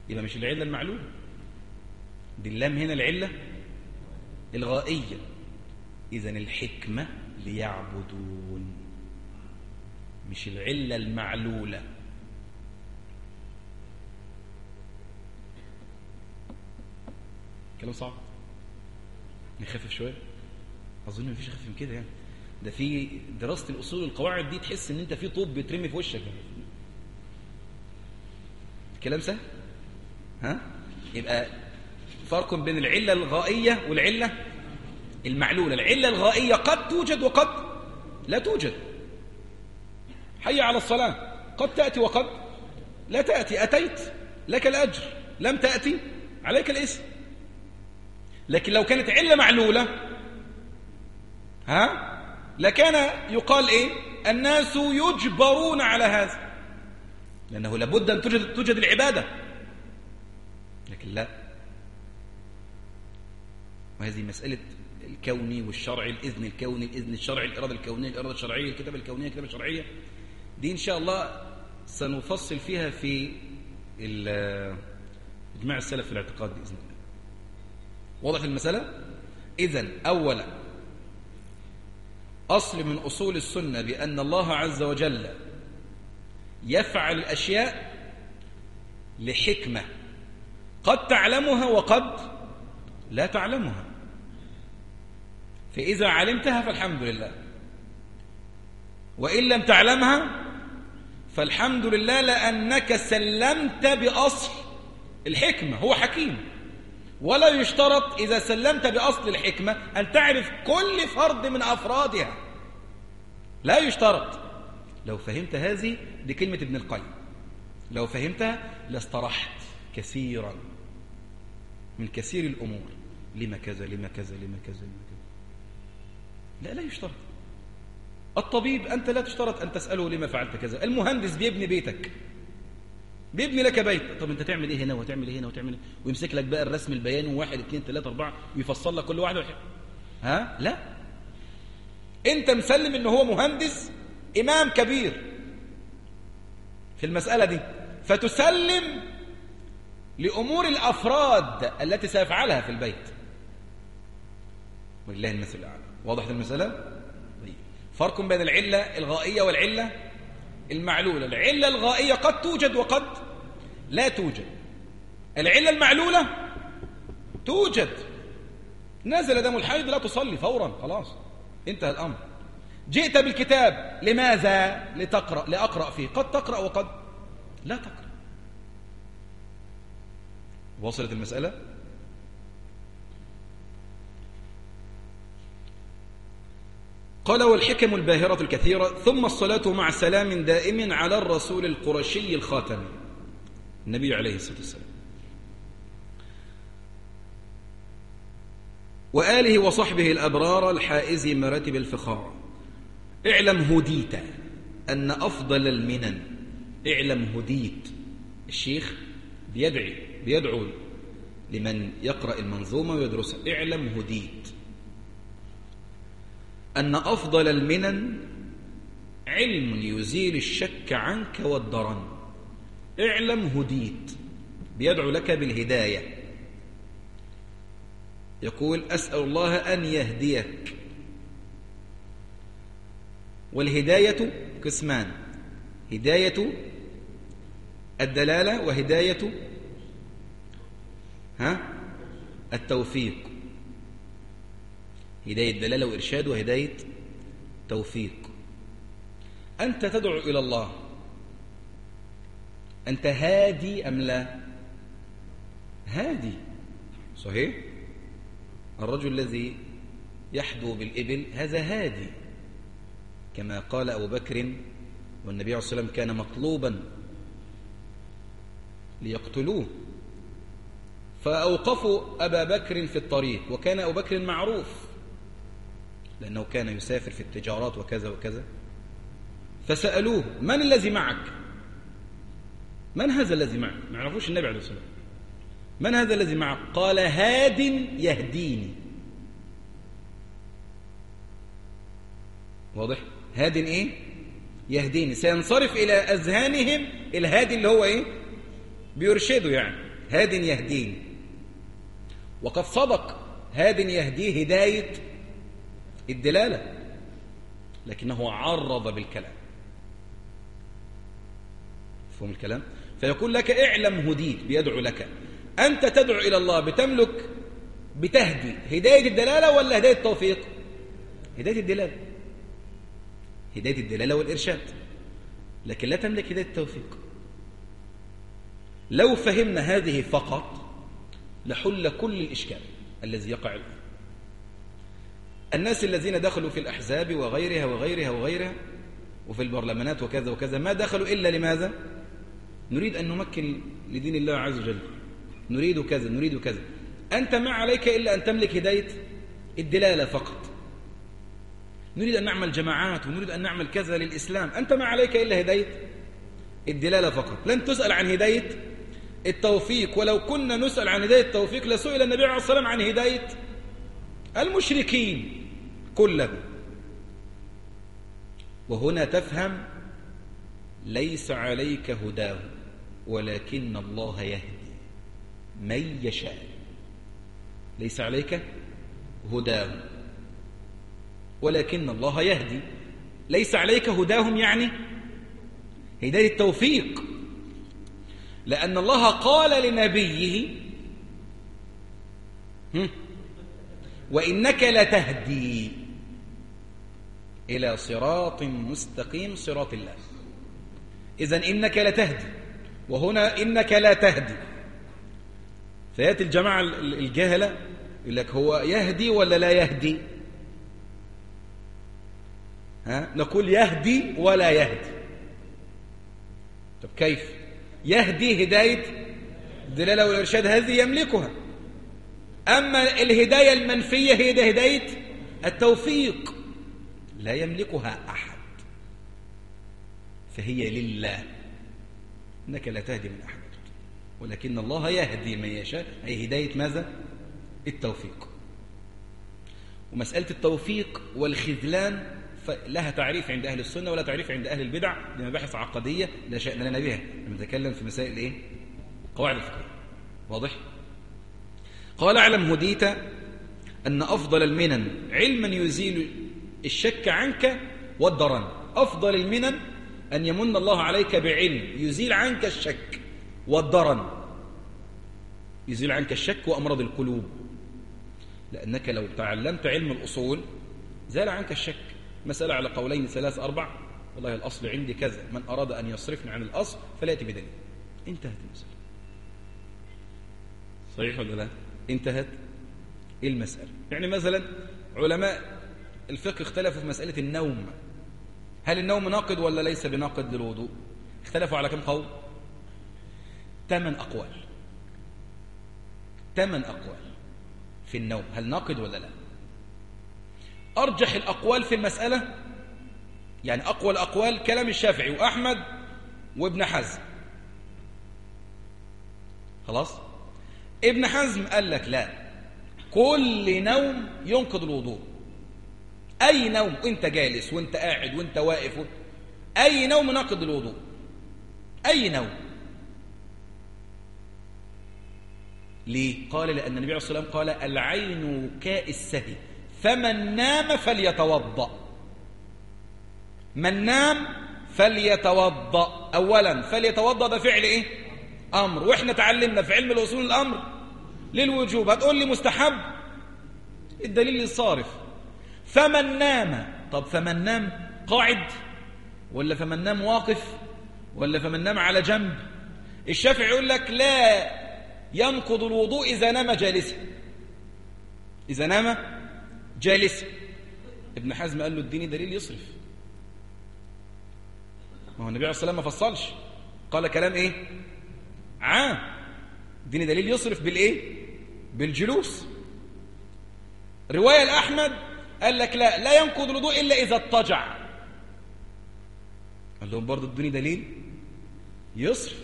يبقى مش العلة المعلولة، دي اللام هنا العلة الغائية. إذن الحكمة ليعبدون، مش العلة المعلولة. كلام صعب، نخفف شوية. أظن مفيش أخف من كده يعني. ده في دراسة الأصول والقواعد دي تحس إن أنت في طوب بيترمي في وشك. كلام سهل. ها؟ يبقى فرق بين العلة الغائية والعلة المعلولة. العلة الغائية قد توجد وقد لا توجد. حي على الصلاة قد تأتي وقد لا تأتي. أتيت لك الأجر، لم تأتي عليك الإثم. لكن لو كانت علة معلولة ها لكان يقال إيه؟ الناس يجبرون على هذا، لأنه لابد أن توجد, توجد العبادة. لكن لا، وهذه مسألة الكوني والشرعي، الإذن الكوني الإذن الشرعي، الإرادة الكونية الإرادة الشرعية، الكتابة الكونية الكتابة الشرعية، دي إن شاء الله سنفصل فيها في إجماع السلف في الاعتقاد بإذن الله. واضح المسألة؟ إذن أولا أصل من أصول السنة بأن الله عز وجل يفعل الأشياء لحكمة قد تعلمها وقد لا تعلمها، فإذا علمتها فالحمد لله، وإن لم تعلمها فالحمد لله لأنك سلمت بأصل الحكمة. هو حكيم، ولا يشترط إذا سلمت بأصل الحكمة أن تعرف كل فرد من أفرادها، لا يشترط. لو فهمت هذه، دي كلمة ابن القيم، لو فهمتها لاسترحت كثيرا من كثير الأمور. لما كذا لما كذا لما كذا لما كذا. لا لا يشترط. الطبيب أنت لا تشترط أن تسأله لما فعلت كذا. المهندس بيبني بيتك، بيبني لك بيت، طب أنت تعمل إيه هنا وتعمل إيه هنا وتعمل إيه، ويمسك لك بقى الرسم البياني واحد اثنين ثلاثة أربعة ويفصل لك كل واحد واحد. ها لا، أنت مسلم إنه هو مهندس إمام كبير في المسألة دي، فتسلم لأمور الأفراد التي سيفعلها في البيت، ولله المثل الأعلى. واضح المسألة؟ فرق بين العلة الغائية والعلة المعلولة. العلة الغائية قد توجد وقد لا توجد. العلة المعلولة توجد، نزل دم الحيض لا تصلي فورا، خلاص انتهى الأمر. جئت بالكتاب لماذا؟ لتقرأ، لأقرأ فيه. قد تقرأ وقد لا تقرأ. وصلت المسألة؟ قال والحكم الباهرة الكثيرة. ثم الصلاة مع سلام دائم على الرسول القرشي الخاتم النبي عليه الصلاة والسلام وآله وصحبه الأبرار الحائز مراتب الفخار. اعلم هديت أن أفضل المنن. اعلم هديت. الشيخ بيدعي بيدعو لمن يقرأ المنظومة ويدرسها. اعلم هديت أن أفضل المنن علم يزيل الشك عنك والضرن. اعلم هديت، بيدعو لك بالهداية. يقول أسأل الله أن يهديك. والهداية قسمان: هداية الدلالة وهداية ها التوفيق. هداية دلالة وإرشاد وهداية توفيق. أنت تدعو إلى الله، أنت هادي أم لا؟ هادي صحيح. الرجل الذي يحدو بالإبل هذا هادي، كما قال أبو بكر، والنبي عليه الصلاة والسلام كان مطلوبا ليقتلوه فأوقفوا أبا بكر في الطريق، وكان أبو بكر معروف لأنه كان يسافر في التجارات وكذا وكذا، فسألوه: من الذي معك؟ من هذا الذي معك؟ ما يعرفوش النبي عليه الصلاة والسلام. من هذا الذي معك؟ قال: هاد يهديني. واضح؟ هاد ايه؟ يهديني. سينصرف إلى أذهانهم الهادي اللي هو ايه؟ بيرشده يعني. هاد يهدين، وقد صدق هاد يهديه هداية الدلالة، لكنه عرض بالكلام. فهم الكلام؟ فيقول لك اعلم هديت، بيدعو لك، أنت تدعو إلى الله بتملك بتهدي هداية الدلالة ولا هداية التوفيق؟ هداية الدلالة، هداية الدلالة والإرشاد، لكن لا تملك هداية التوفيق. لو فهمنا هذه فقط لحل كل الإشكال الذي يقع الآن. الناس الذين دخلوا في الأحزاب وغيرها وغيرها وغيرها وفي البرلمانات وكذا وكذا، ما دخلوا إلا لماذا؟ نريد أن نمكن لدين الله عز وجل، نريد كذا نريد كذا. أنت ما عليك إلا أن تملك هداية الدلالة فقط. نريد أن نعمل جماعات ونريد أن نعمل كذا للإسلام، أنت ما عليك إلا هداية الدلالة فقط. لن تسأل عن هداية التوفيق، ولو كنا نسأل عن هداية التوفيق لسئل النبي عليه الصلاة والسلام عن هداية المشركين كلهم. وهنا تفهم ليس عليك هداه ولكن الله يهدي من يشاء. ليس عليك هداه ولكن الله يهدي. ليس عليك هداهم يعني هداية التوفيق، لأن الله قال لنبيه وإنك لتهدي إلى صراط مستقيم صراط الله. إذن إنك لتهدي، وهنا إنك لا تهدي. فيأتي الجماعة الجاهلة يقول لك هو يهدي ولا لا يهدي؟ ها؟ نقول يهدي ولا يهدي. طب كيف؟ يهدي هداية الدلالة والإرشاد هذه يملكها، أما الهداية المنفية هي هداية التوفيق لا يملكها أحد، فهي لله. إنك لا تهدي من أحد ولكن الله يهدي من يشاء، أي هداية ماذا؟ التوفيق. ومسألة التوفيق والخذلان لها تعريف عند أهل السنة ولا تعريف عند أهل البدع، بمباحث عقدية لا شأن لنا بها، نتكلم في مسائل إيه؟ قواعد الفقه. واضح؟ قال اعلم هديت أن أفضل المنن علما يزيل الشك عنك والضرن. أفضل المنن أن يمن الله عليك بعلم يزيل عنك الشك والضرن، يزيل عنك الشك وأمراض القلوب، لأنك لو تعلمت علم الأصول زال عنك الشك. مسألة على قولين ثلاث أربع، والله الأصل عندي كذا، من أراد أن يصرفني عن الأصل فليأتي بدليل. انتهت المسألة. صحيح ولا لا؟ انتهت المسألة. يعني مثلا علماء الفقه اختلفوا في مسألة النوم، هل النوم ناقض ولا ليس بناقض للوضوء؟ اختلفوا على كم قول؟ ثمان أقوال. ثمان أقوال في النوم، هل ناقض ولا لا؟ أرجح الأقوال في المسألة، يعني أقوى الأقوال كلام الشافعي وأحمد وابن حزم. خلاص؟ ابن حزم قال لك لا، كل نوم ينقض الوضوء. أي نوم، وانت جالس وانت قاعد وانت واقف و... أي نوم ناقض الوضوء، أي نوم. ليه؟ قال لأن النبي عليه الصلاة والسلام قال العين كاء السهي فمن نام فليتوضأ. من نام فليتوضأ. أولا فليتوضأ ده فعل إيه؟ أمر، وإحنا تعلمنا في علم الأصول الأمر للوجوب. هتقول لي مستحب، الدليل الصارف. فمن نام، طب فمن نام قاعد ولا فمن نام واقف ولا فمن نام على جنب؟ الشافعي يقول لك لا ينقض الوضوء إذا نام جالسا، إذا نام جالسا. ابن حزم قال له اديني دليل يصرف. ما هو النبي عليه الصلاة والسلام ما فصلش، قال كلام ايه؟ عام. اديني دليل يصرف بالايه؟ بالجلوس. رواية الأحمد قال لك لا لا ينقض الوضوء إلا إذا اضطجع. قال لهم برضه ادوني دليل يصرف.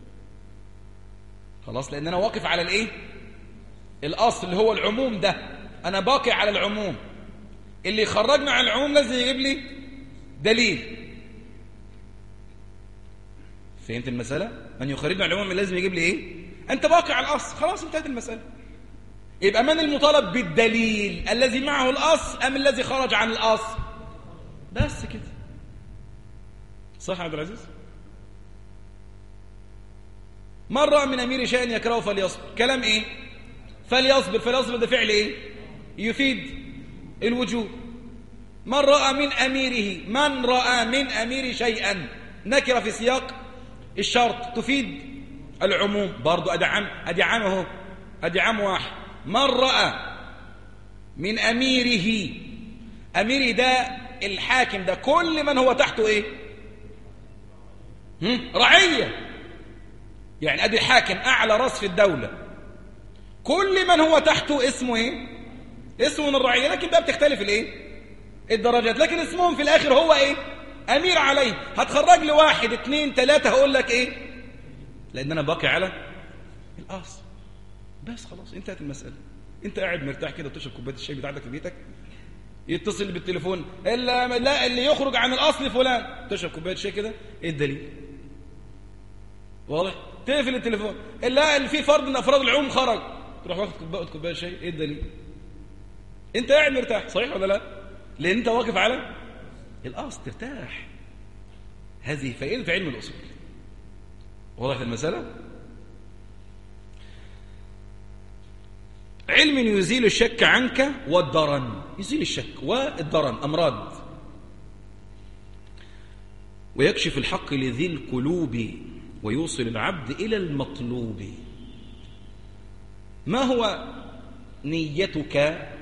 خلاص، لأن أنا واقف على الايه؟ الأصل اللي هو العموم ده، أنا باقي على العموم. اللي يخرجنا عن العموم لازم يجيب لي دليل. فهمت المسألة؟ من يخرجنا عن العموم لازم يجيب لي إيه؟ أنت باقي على الأصل، خلاص انتهت المسألة. يبقى من المطالب بالدليل؟ الذي معه الأصل أم الذي خرج عن الأصل؟ بس كده. صح يا عبد العزيز؟ من رأى من أمير شيئا يكرهه فليصبر. كلام إيه؟ فليصبر. فليصبر ده فعل إيه؟ يفيد الوجوب. من رأى من أميره، من رأى من أمير شيئا نكرة في سياق الشرط تفيد العموم برضو. أدي عام، أدي عام اهو، أدي عام واحد. من رأى من أميره، أميره ده الحاكم، ده كل من هو تحته إيه؟ هم؟ رعية. يعني أدي الحاكم أعلى رأس في الدولة، كل من هو تحته اسمه إيه؟ اسمه من الرعية. لكن بقى بتختلف الإيه؟ الدرجات، لكن اسمهم في الآخر هو إيه؟ أمير عليه. هتخرج لي واحد اتنين تلاتة هقول لك إيه؟ لأن أنا باقي على الأصل. بس خلاص انتهت المسألة. أنت قاعد مرتاح كده وتشرب كوباية الشاي بتاعتك في بيتك، يتصل بالتليفون إلا لا اللي يخرج عن الأصل فلان، تشرب كوباية شاي كده، إيه الدليل؟ واضح؟ تقفل التليفون إلا اللي فيه فرد من أفراد العموم خرج، تروح واخد كوباية كوباية شاي، إيه الدليل؟ أنت قاعد مرتاح، صحيح ولا لا؟ لأن أنت واقف على الأصل، ترتاح. هذه فائدة علم الأصول. واضح المسألة؟ علم يزيل الشك عنك والدرن. يزيل الشك والدرن أمراض. ويكشف الحق لذي القلوب ويوصل العبد إلى المطلوب. ما هو نيتك؟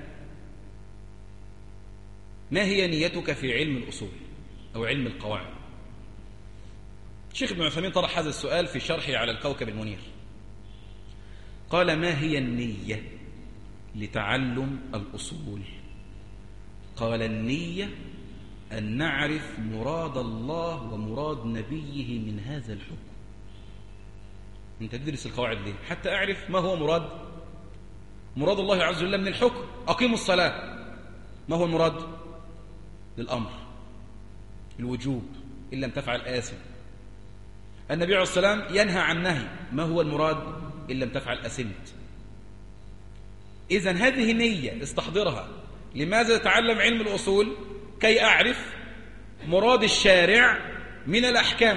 ما هي نيتك في علم الأصول أو علم القواعد؟ الشيخ ابن عثيمين طرح هذا السؤال في شرحه على الكوكب المنير. قال: ما هي النية لتعلم الأصول؟ قال: النية أن نعرف مراد الله ومراد نبيه من هذا الحكم. أنت تدرس القواعد ليه؟ حتى أعرف ما هو مراد مراد الله عز وجل من الحكم. أقيموا الصلاة، ما هو المراد؟ للأمر، الوجوب، إن لم تفعل آثم. النبي عليه الصلاة والسلام ينهى عن نهي، ما هو المراد؟ إن لم تفعل أثمت. إذن هذه نية استحضرها. لماذا تتعلم علم الأصول؟ كي أعرف مراد الشارع من الأحكام.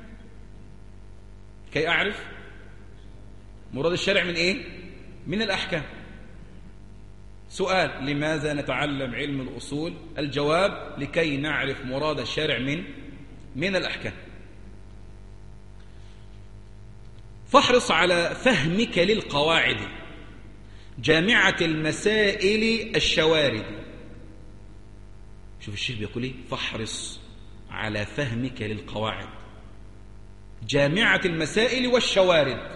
كي أعرف مراد الشارع من إيه؟ من الأحكام. سؤال: لماذا نتعلم علم الأصول؟ الجواب: لكي نعرف مراد الشارع من من الأحكام. فاحرص على فهمك للقواعد جامعة المسائل الشوارد. شوف الشيخ بيقول ايه؟ فاحرص على فهمك للقواعد جامعة المسائل والشوارد.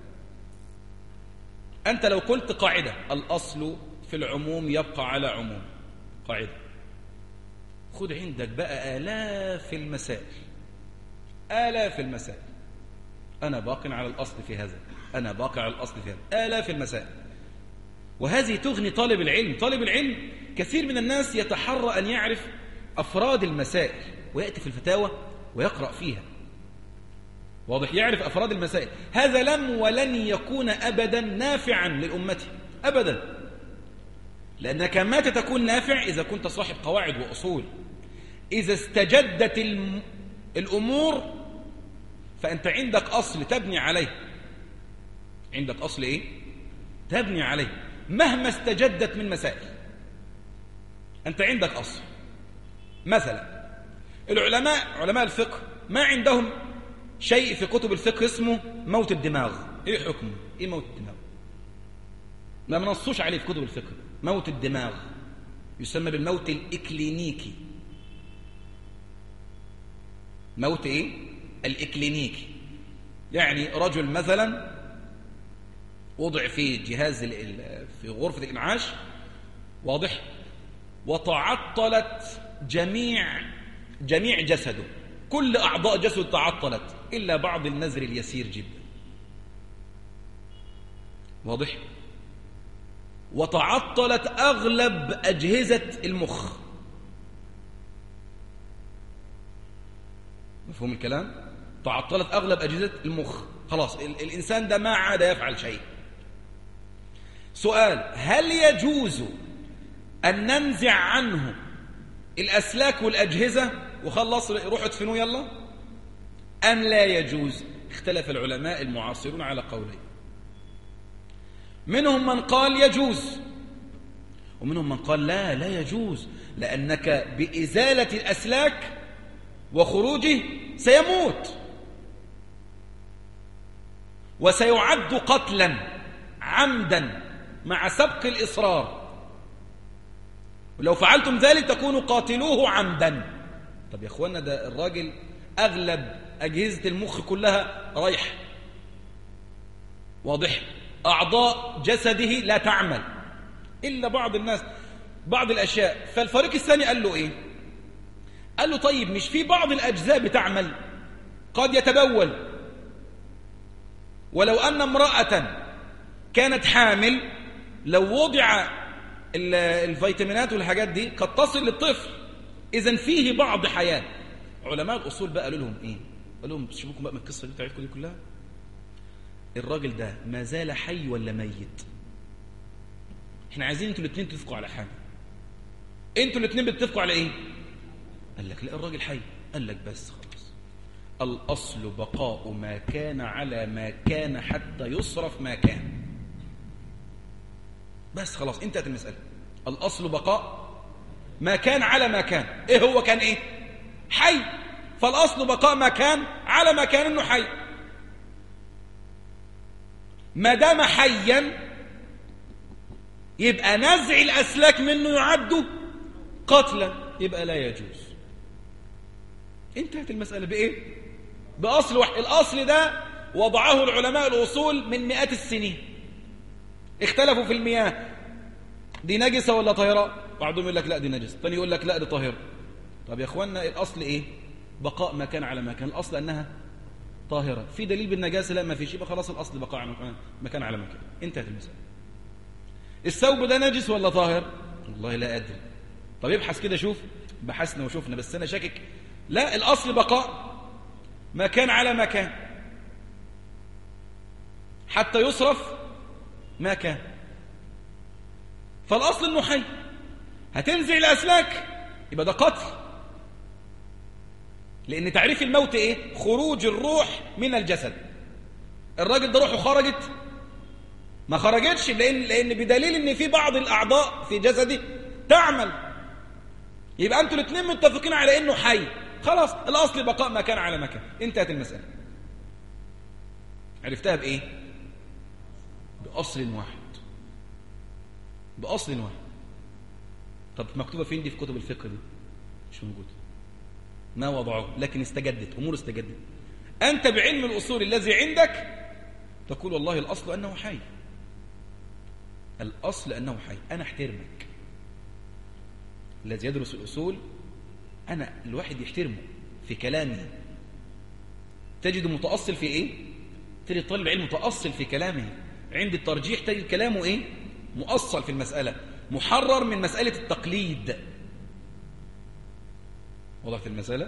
أنت لو قلت قاعدة: الأصل في العموم يبقى على عموم، قاعدة. خد عندك بقى آلاف المسائل، آلاف المسائل. أنا باق على الأصل في هذا، أنا باق على الأصل في هذا، آلاف المسائل. وهذه تغني طالب العلم. طالب العلم كثير من الناس يتحرى أن يعرف أفراد المسائل ويأتي في الفتاوى ويقرأ فيها. واضح؟ يعرف أفراد المسائل. هذا لم ولن يكون أبدا نافعا للأمة أبدا، لأنك متى تكون نافع؟ إذا كنت صاحب قواعد وأصول. إذا استجدت الأمور فأنت عندك أصل تبني عليه. عندك أصل إيه؟ تبني عليه مهما استجدت من مسائل. أنت عندك أصل. مثلا العلماء، علماء الفقه، ما عندهم شيء في كتب الفقه اسمه موت الدماغ. إيه حكمه؟ إيه موت الدماغ؟ ما منصوش عليه في كتب الفقه. موت الدماغ يسمى بالموت الإكلينيكي. موت إيه؟ الإكلينيكي. يعني رجل مثلا وضع في جهاز في غرفة الإنعاش، واضح، وتعطلت جميع جميع جسده، كل أعضاء جسده تعطلت إلا بعض النزر اليسير جدا، واضح، وتعطلت أغلب أجهزة المخ. مفهوم الكلام؟ تعطلت أغلب أجهزة المخ، خلاص الإنسان ده ما عاد يفعل شيء. سؤال: هل يجوز أن ننزع عنه الأسلاك والأجهزة وخلص روحوا ادفنوه يلا، أم لا يجوز؟ اختلف العلماء المعاصرون على قولين. منهم من قال يجوز، ومنهم من قال لا لا يجوز، لأنك بإزالة الأسلاك وخروجه سيموت وسيعد قتلا عمدا مع سبق الإصرار، ولو فعلتم ذلك تكونوا قاتلوه عمدا. طب يا اخوانا ده الراجل أغلب أجهزة المخ كلها رايح، واضح، أعضاء جسده لا تعمل إلا بعض الناس بعض الأشياء. فالفريق الثاني قال له إيه؟ قال له طيب مش في بعض الأجزاء بتعمل، قد يتبول، ولو أن امرأة كانت حامل لو وضع الفيتامينات والحاجات دي قد تصل للطفل، إذن فيه بعض حياة. علماء الأصول بقى قالوا لهم إيه؟ قالوا لهم شوفوكم بقى من القصة اللي بتاعتكم دي كلها، الراجل ده ما زال حي ولا ميت؟ احنا عايزين انتوا الاثنين تتفقوا على حاجة. انتوا الاثنين بتتفقوا على ايه؟ قال لك لا الراجل حي. قال لك بس خلاص، الأصل بقاء ما كان على ما كان حتى يصرف ما كان. بس خلاص انتهت المسألة. الأصل بقاء ما كان على ما كان. ايه هو كان ايه؟ حي. فالأصل بقاء ما كان على ما كان انه حي. ما دام حيا يبقى نزع الأسلاك منه يعد قتلا، يبقى لا يجوز. انتهت المسألة بإيه؟ بأصل واحد. الأصل ده وضعه العلماء الأصول من مئات السنين، اختلفوا في المياه دي نجسة ولا طاهرة. بعضهم يقول لك لا دي نجسة، الثاني يقول لك لا دي طاهرة. طب يا اخوانا الأصل إيه؟ بقاء ما كان على ما كان. الأصل أنها طاهرة. في دليل بالنجاسة؟ لا ما فيش. يبقى خلاص الأصل بقاء ما كان على ما كان. انتهت المسألة. الثوب ده نجس ولا طاهر؟ والله لا أدري. طب ابحث كده شوف. بحثنا وشوفنا بس أنا شاكك. لا الأصل بقاء ما كان على ما كان حتى يصرف ما كان. فالأصل إنه حي. هتنزع الأسلاك يبقى ده قتل، لأن تعريف الموت إيه؟ خروج الروح من الجسد. الراجل ده روحه خرجت؟ ما خرجتش، لأن, لأن بدليل إن في بعض الأعضاء في جسده تعمل. يبقى أنتوا الاثنين متفقين على إنه حي. خلاص الأصل بقاء ما كان على ما كان. انتهت المسألة. عرفتها بإيه؟ بأصل واحد. بأصل واحد. طب مكتوبة فين دي في كتب الفقه دي؟ مش موجودة. ما وضعوه، لكن استجدت، أمور استجدت. أنت بعلم الأصول الذي عندك تقول والله الأصل أنه حي. الأصل أنه حي. أنا احترمك. الذي يدرس الأصول أنا الواحد يحترمه في كلامه. تجد متأصل في إيه؟ تجد طالب علم متأصل في كلامه. عند الترجيح تجد كلامه إيه؟ مؤصل في المسألة، محرر من مسألة التقليد. وضعت المسألة؟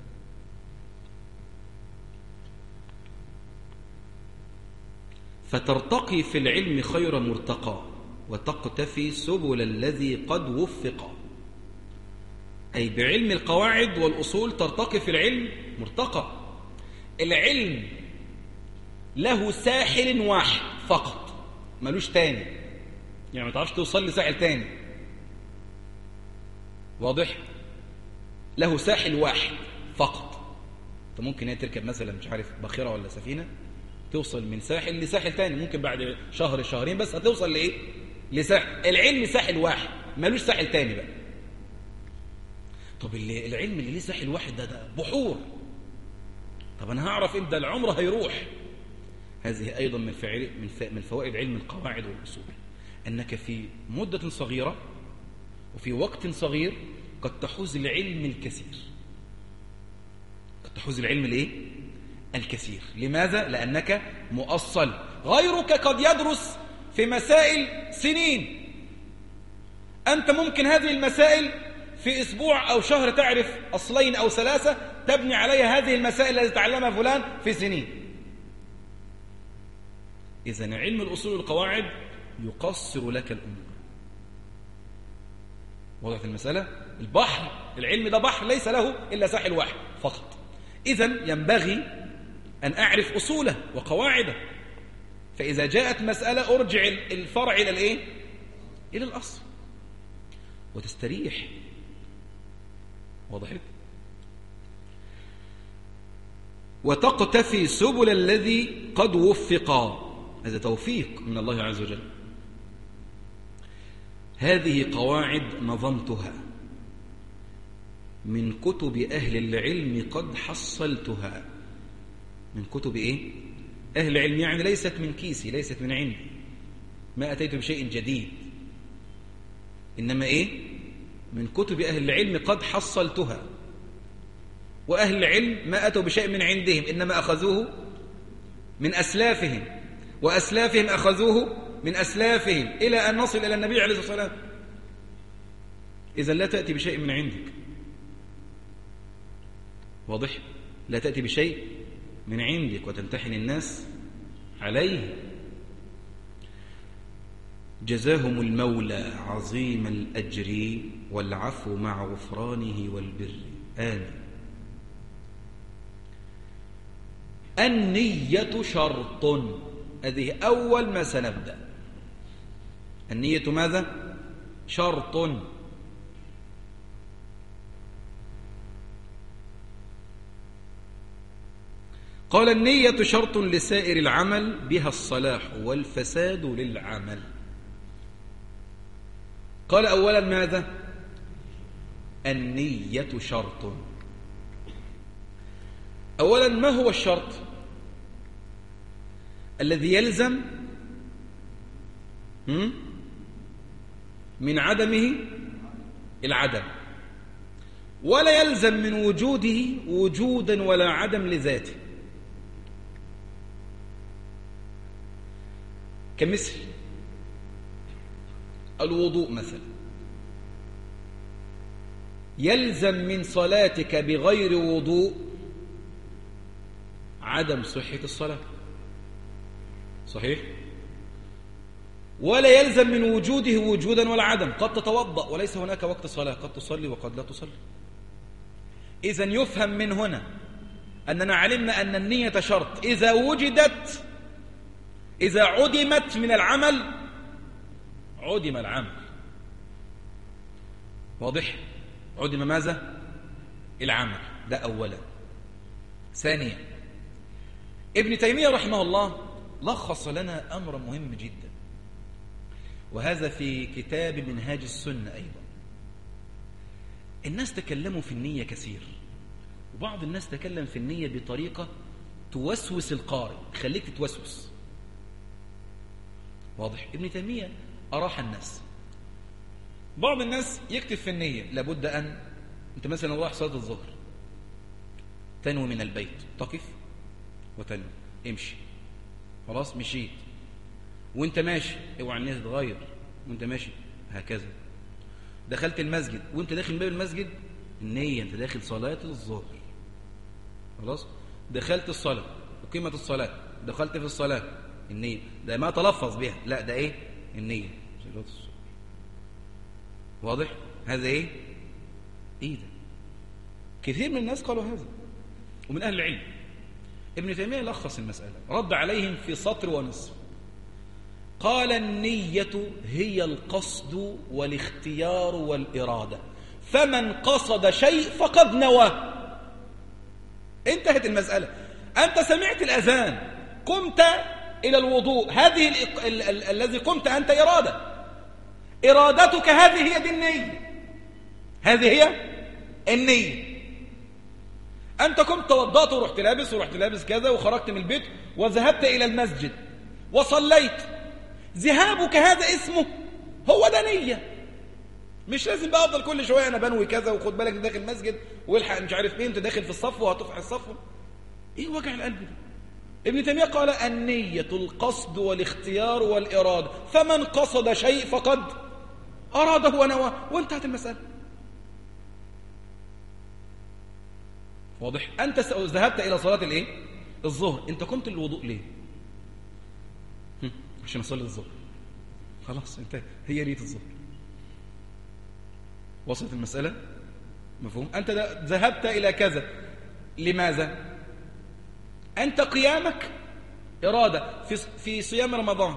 فترتقي في العلم خير مرتقى وتقتفي سبل الذي قد وفق. أي بعلم القواعد والأصول ترتقي في العلم مرتقى. العلم له ساحل واحد فقط، ملوش تاني، يعني ما تعرفش توصل لساحل تاني. واضح؟ له ساحل واحد فقط. انت ممكن هي تركب مثلا مش عارف باخرة ولا سفينة توصل من ساحل لساحل تاني، ممكن بعد شهر شهرين بس هتوصل لإيه؟ لساحل. العلم ساحل واحد ملوش ساحل تاني بقى. طب اللي العلم اللي ليه ساحل واحد ده ده بحور. طب أنا هعرف إمتى العمر هيروح؟ هذه أيضا من فعل من من فوائد علم القواعد والأصول، أنك في مدة صغيرة وفي وقت صغير قد تحوز العلم الكثير. قد تحوز العلم الإيه؟ الكثير. لماذا؟ لأنك مؤصل. غيرك قد يدرس في مسائل سنين. أنت ممكن هذه المسائل في أسبوع أو شهر تعرف أصلين أو ثلاثة، تبني عليها هذه المسائل التي تعلمها فلان في سنين. إذن علم الأصول والقواعد يقصر لك الأمور. وضعت المسألة؟ البحر، العلم ده بحر ليس له إلا ساحل واحد فقط. إذن ينبغي أن أعرف أصوله وقواعده، فإذا جاءت مسألة أرجع الفرع إلى الإيه؟ إلى الأصل وتستريح. وضحت؟ وتقتفي سبل الذي قد وفقا، هذا توفيق من الله عز وجل. هذه قواعد نظمتها من كتب أهل العلم قد حصلتها. من كتب إيه؟ أهل العلم، يعني ليست من كيسي، ليست من عندي، ما أتيت بشيء جديد، إنما إيه؟ من كتب أهل العلم قد حصلتها. وأهل العلم ما أتوا بشيء من عندهم، إنما أخذوه من أسلافهم، وأسلافهم أخذوه من أسلافهم، إلى أن نصل إلى النبي عليه الصلاة والسلام. إذن لا تأتي بشيء من عندك. واضح؟ لا تأتي بشيء من عندك وتمتحن الناس عليه. جزاهم المولى عظيم الأجر والعفو مع غفرانه والبر، آمين. النية شرط، هذه أول ما سنبدأ. النية ماذا؟ شرط. قال النية شرط لسائر العمل، بها الصلاح والفساد للعمل. قال أولا ماذا؟ النية شرط. أولا ما هو الشرط الذي يلزم من عدمه العدم، ولا يلزم من وجوده وجودا ولا عدم لذاته؟ كمثل الوضوء مثلا، يلزم من صلاتك بغير وضوء عدم صحة الصلاة، صحيح؟ ولا يلزم من وجوده وجودا ولا عدم. قد تتوضأ وليس هناك وقت صلاة، قد تصلي وقد لا تصلي. إذن يفهم من هنا أننا علمنا أن النية شرط. إذا وجدت، إذا عدمت من العمل عدم العمل. واضح؟ عدم ماذا؟ العمل. ده أولا. ثانيا، ابن تيمية رحمه الله لخص لنا أمر مهم جدا، وهذا في كتاب منهاج السنة أيضا. الناس تكلموا في النية كثير، وبعض الناس تكلم في النية بطريقة توسوس القارئ، خليك تتوسوس. واضح؟ ابن تيمية أراح الناس. بعض الناس يكتب في النية لابد أن أنت مثلا رايح صلاة الظهر، تنوي من البيت، تقف وتنوي، امشي، خلاص مشيت، وانت ماشي اوعى النية تتغير، وانت ماشي هكذا. دخلت المسجد، وانت داخل باب المسجد النية انت داخل صلاة الظهر، خلاص. دخلت الصلاة وقيمة الصلاة، دخلت في الصلاة النية، ده ما تلفظ بها، لا ده ايه؟ النية. واضح؟ هذا ايه؟ ايه ده؟ كثير من الناس قالوا هذا، ومن اهل العلم. ابن تيمية لخص المسألة، رد عليهم في سطر ونصف. قال النية هي القصد والاختيار والإرادة، فمن قصد شيء فقد نوى. انتهت المسألة. أنت سمعت الأذان، قمت إلى الوضوء، هذه ال ال ال الذي قمت أنت إرادة، إرادتك هذه هي دي النية، هذه هي النية. أنت قمت توضأت ورحت لابس ورحت لابس كذا وخرجت من البيت وذهبت إلى المسجد وصليت، ذهابك هذا اسمه هو ده نية. مش لازم بقى أفضل كل شوية أنا بنوي كذا وخد بالك داخل المسجد والحق مش عارف مين أنت داخل في الصف وهتفح الصف. إيه وجع القلب ده؟ ابن تيمية قال النية القصد والاختيار والإرادة، فمن قصد شيء فقد أراده ونوى، وانتهت المسألة. واضح؟ أنت ذهبت إلى صلاة الإيه؟ الظهر، أنت قمت للوضوء ليه؟ عشان أصلي الظهر، خلاص انتهى، هي نية الظهر. وصلت المسألة؟ مفهوم؟ أنت ذهبت إلى كذا، لماذا؟ أنت قيامك إرادة. في في صيام رمضان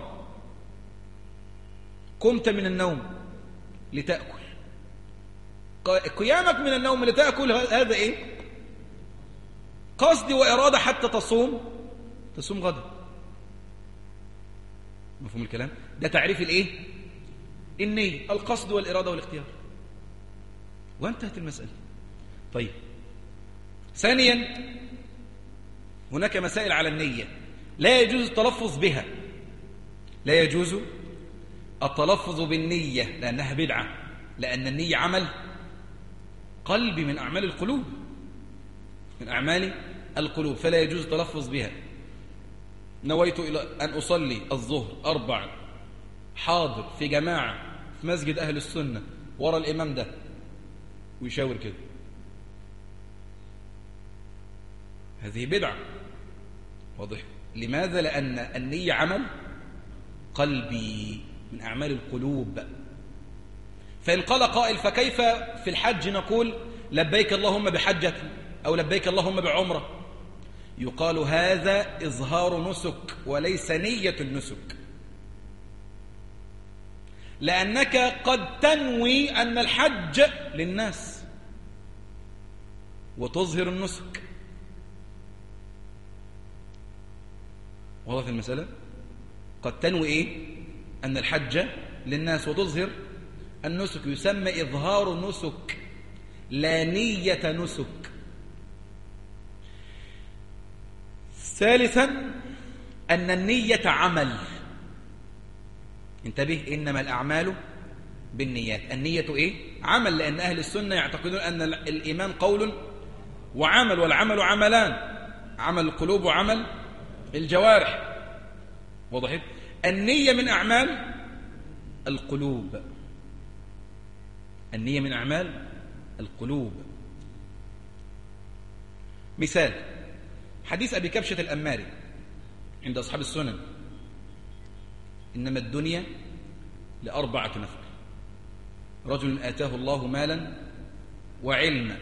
قمت من النوم لتأكل، قيامك من النوم لتأكل هذا إيه؟ قصد وإرادة حتى تصوم تصوم غدا. مفهوم الكلام؟ ده تعريف الإيه؟ النية، القصد والإرادة والاختيار، وانتهت المسألة. طيب، ثانيا هناك مسائل على النية لا يجوز التلفظ بها، لا يجوز التلفظ بالنية لأنها بدعة، لأن النية عمل قلبي من أعمال القلوب، من أعمال القلوب، فلا يجوز التلفظ بها. نويت إلى أن أصلي الظهر أربع حاضر في جماعة في مسجد أهل السنة ورا الإمام ده، ويشاور كده، هذه بدعة. واضح؟ لماذا؟ لأن النية عمل قلبي من أعمال القلوب. فإن قال قائل فكيف في الحج نقول لبيك اللهم بحجة أو لبيك اللهم بعمرة؟ يقال هذا إظهار نسك وليس نية النسك، لأنك قد تنوي أن الحج للناس وتظهر النسك. واضح المسألة؟ قد تنوي إيه؟ أن الحج للناس وتظهر النسك، يسمى إظهار نسك لا نية نسك. ثالثا أن النية عمل، انتبه، إنما الأعمال بالنيات. النية إيه؟ عمل، لأن أهل السنة يعتقدون أن الإيمان قول وعمل، والعمل عملان، عمل القلوب وعمل الجوارح. وضحت؟ النية من أعمال القلوب، النية من أعمال القلوب. مثال حديث أبي كبشة الأماري عند أصحاب السنن: إنما الدنيا لأربعة نفر: رجل آتاه الله مالا وعلما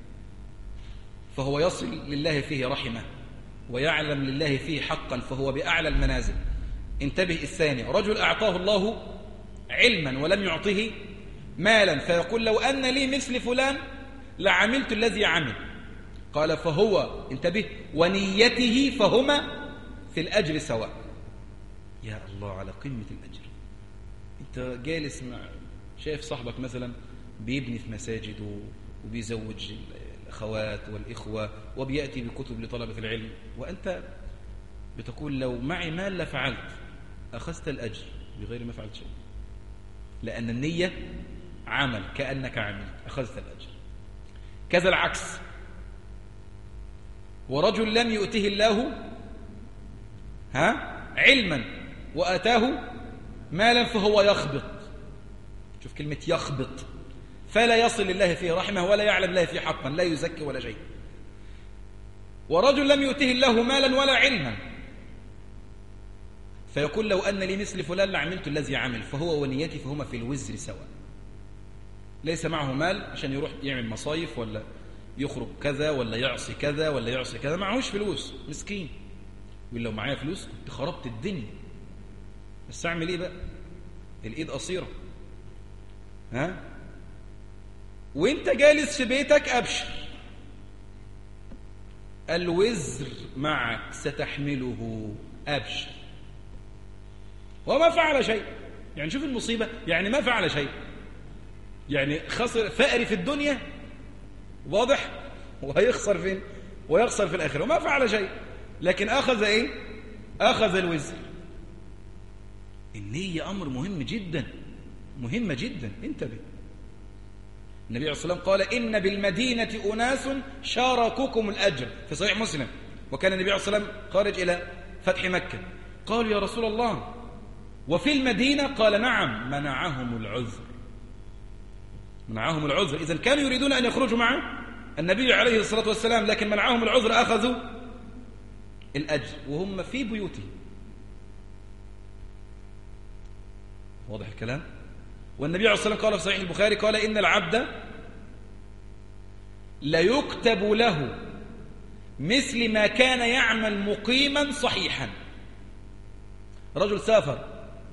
فهو يصل لله فيه رحمه ويعلم لله فيه حقا فهو بأعلى المنازل. انتبه، الثاني: رجل أعطاه الله علما ولم يعطه مالا فيقول لو أن لي مثل فلان لعملت الذي عمل. قال فهو، انتبه، ونيته فهما في الأجر سواء. يا الله على قمة الأجر. انت جالس مع شايف صاحبك مثلا بيبني في مساجد وبيزوج الأخوات والإخوة وبيأتي بكتب لطلبة العلم، وأنت بتقول لو معي مال لفعلت، أخذت الأجر بغير ما فعلت شيء، لأن النية عمل، كأنك عملت، أخذت الأجر. كذا العكس: ورجل لم يؤته الله ها علما وآتاه مالا فهو يخبط، شوف كلمة يخبط، فلا يصل لله فيه رحمه ولا يعلم الله فيه حقا، لا يزكي ولا شيء. ورجل لم يؤته الله مالا ولا علما فيقول لو أن لي مثل فلان لعملت الذي عمل، فهو ونيتي فهما في الوزر سواء. ليس معه مال عشان يروح يعمل مصايف ولا يخرج كذا ولا يعصي كذا ولا يعصي كذا، معهوش فلوس، مسكين، يقول لو معايا فلوس كنت خربت الدنيا، بس أعمل إيه بقى؟ الإيد قصيرة. ها؟ وانت جالس في بيتك أبشر، الوزر معك ستحمله، أبشر. وما فعل شيء، يعني شوف المصيبة، يعني ما فعل شيء، يعني خسر فأري في الدنيا، واضح، وهيخسر فين؟ ويخسر في الآخرة، وما فعل شيء، لكن أخذ إيه؟ أخذ الوزر. النية أمر مهم جدا، مهمة جدا، انتبه. النبي عليه الصلاة والسلام قال إن بالمدينة أناس شاركوكم الأجر، في صحيح مسلم. وكان النبي عليه الصلاة والسلام خارج إلى فتح مكة، قالوا يا رسول الله وفي المدينة؟ قال نعم، منعهم العذر، منعهم العذر. إذن كانوا يريدون أن يخرجوا مع النبي عليه الصلاة والسلام، لكن منعهم العذر، أخذوا الأجر وهم في بيوتهم. واضح الكلام؟ والنبي عليه الصلاة والسلام قال في صحيح البخاري قال إن العبد ليكتب له مثل ما كان يعمل مقيما صحيحا. رجل سافر،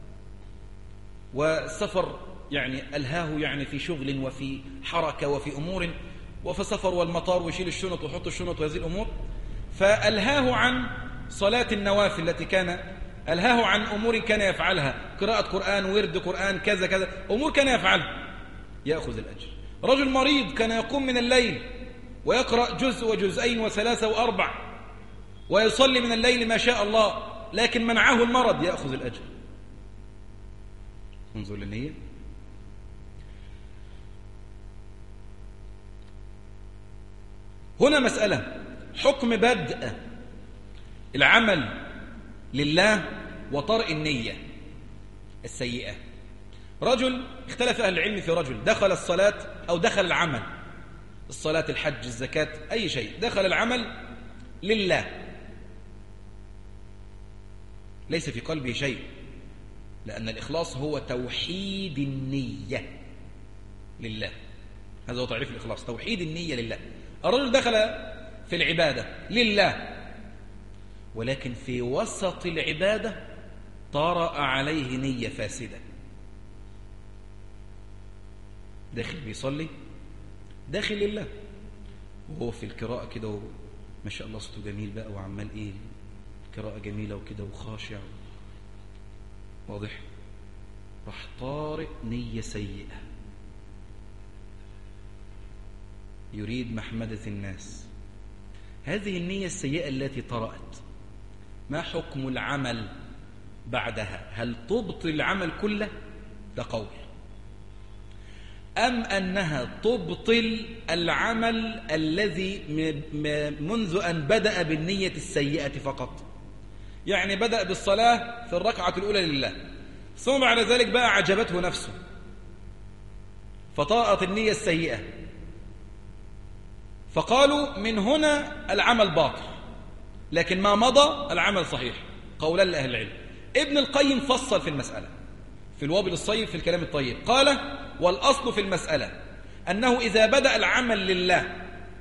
والسفر يعني ألهاه يعني في شغل وفي حركة وفي أمور، وفي سفر والمطار ويشيل الشنط ويحط الشنط وهذه الأمور، فألهاه عن صلاة النوافل التي كان ألهاه عن أمور كان يفعلها، قراءة قرآن، ورد قرآن، كذا كذا، أمور كان يفعلها، يأخذ الأجر. رجل مريض كان يقوم من الليل ويقرأ جزء وجزئين وثلاثة وأربع ويصلي من الليل ما شاء الله، لكن منعه المرض، يأخذ الأجر. انظر للنية. هنا مسألة حكم بدء العمل لله وطرء النية السيئة. رجل، اختلف أهل العلم في رجل دخل الصلاة أو دخل العمل، الصلاة، الحج، الزكاة، أي شيء، دخل العمل لله، ليس في قلبه شيء، لأن الإخلاص هو توحيد النية لله. هذا هو تعريف الإخلاص، توحيد النية لله. الرجل دخل في العبادة لله، ولكن في وسط العبادة طرأ عليه نية فاسدة. داخل بيصلي، داخل لله، وهو في القراءة كده ما شاء الله صوته جميل بقى وعمال ايه، قراءة جميلة وكده وخاشع، واضح، راح طارئ نية سيئة، يريد محمدة الناس. هذه النية السيئة التي طرأت، ما حكم العمل بعدها؟ هل تبطل العمل كله؟ ده قول. أم أنها تبطل العمل الذي منذ أن بدأ بالنية السيئة فقط؟ يعني بدأ بالصلاة في الركعة الأولى لله، ثم بعد ذلك بقى عجبته نفسه فطاءت النية السيئة، فقالوا من هنا العمل باطل، لكن ما مضى العمل صحيح. قولا لأهل العلم. ابن القيم فصل في المسألة في الوابل الصيب في الكلام الطيب، قال: والأصل في المسألة أنه إذا بدأ العمل لله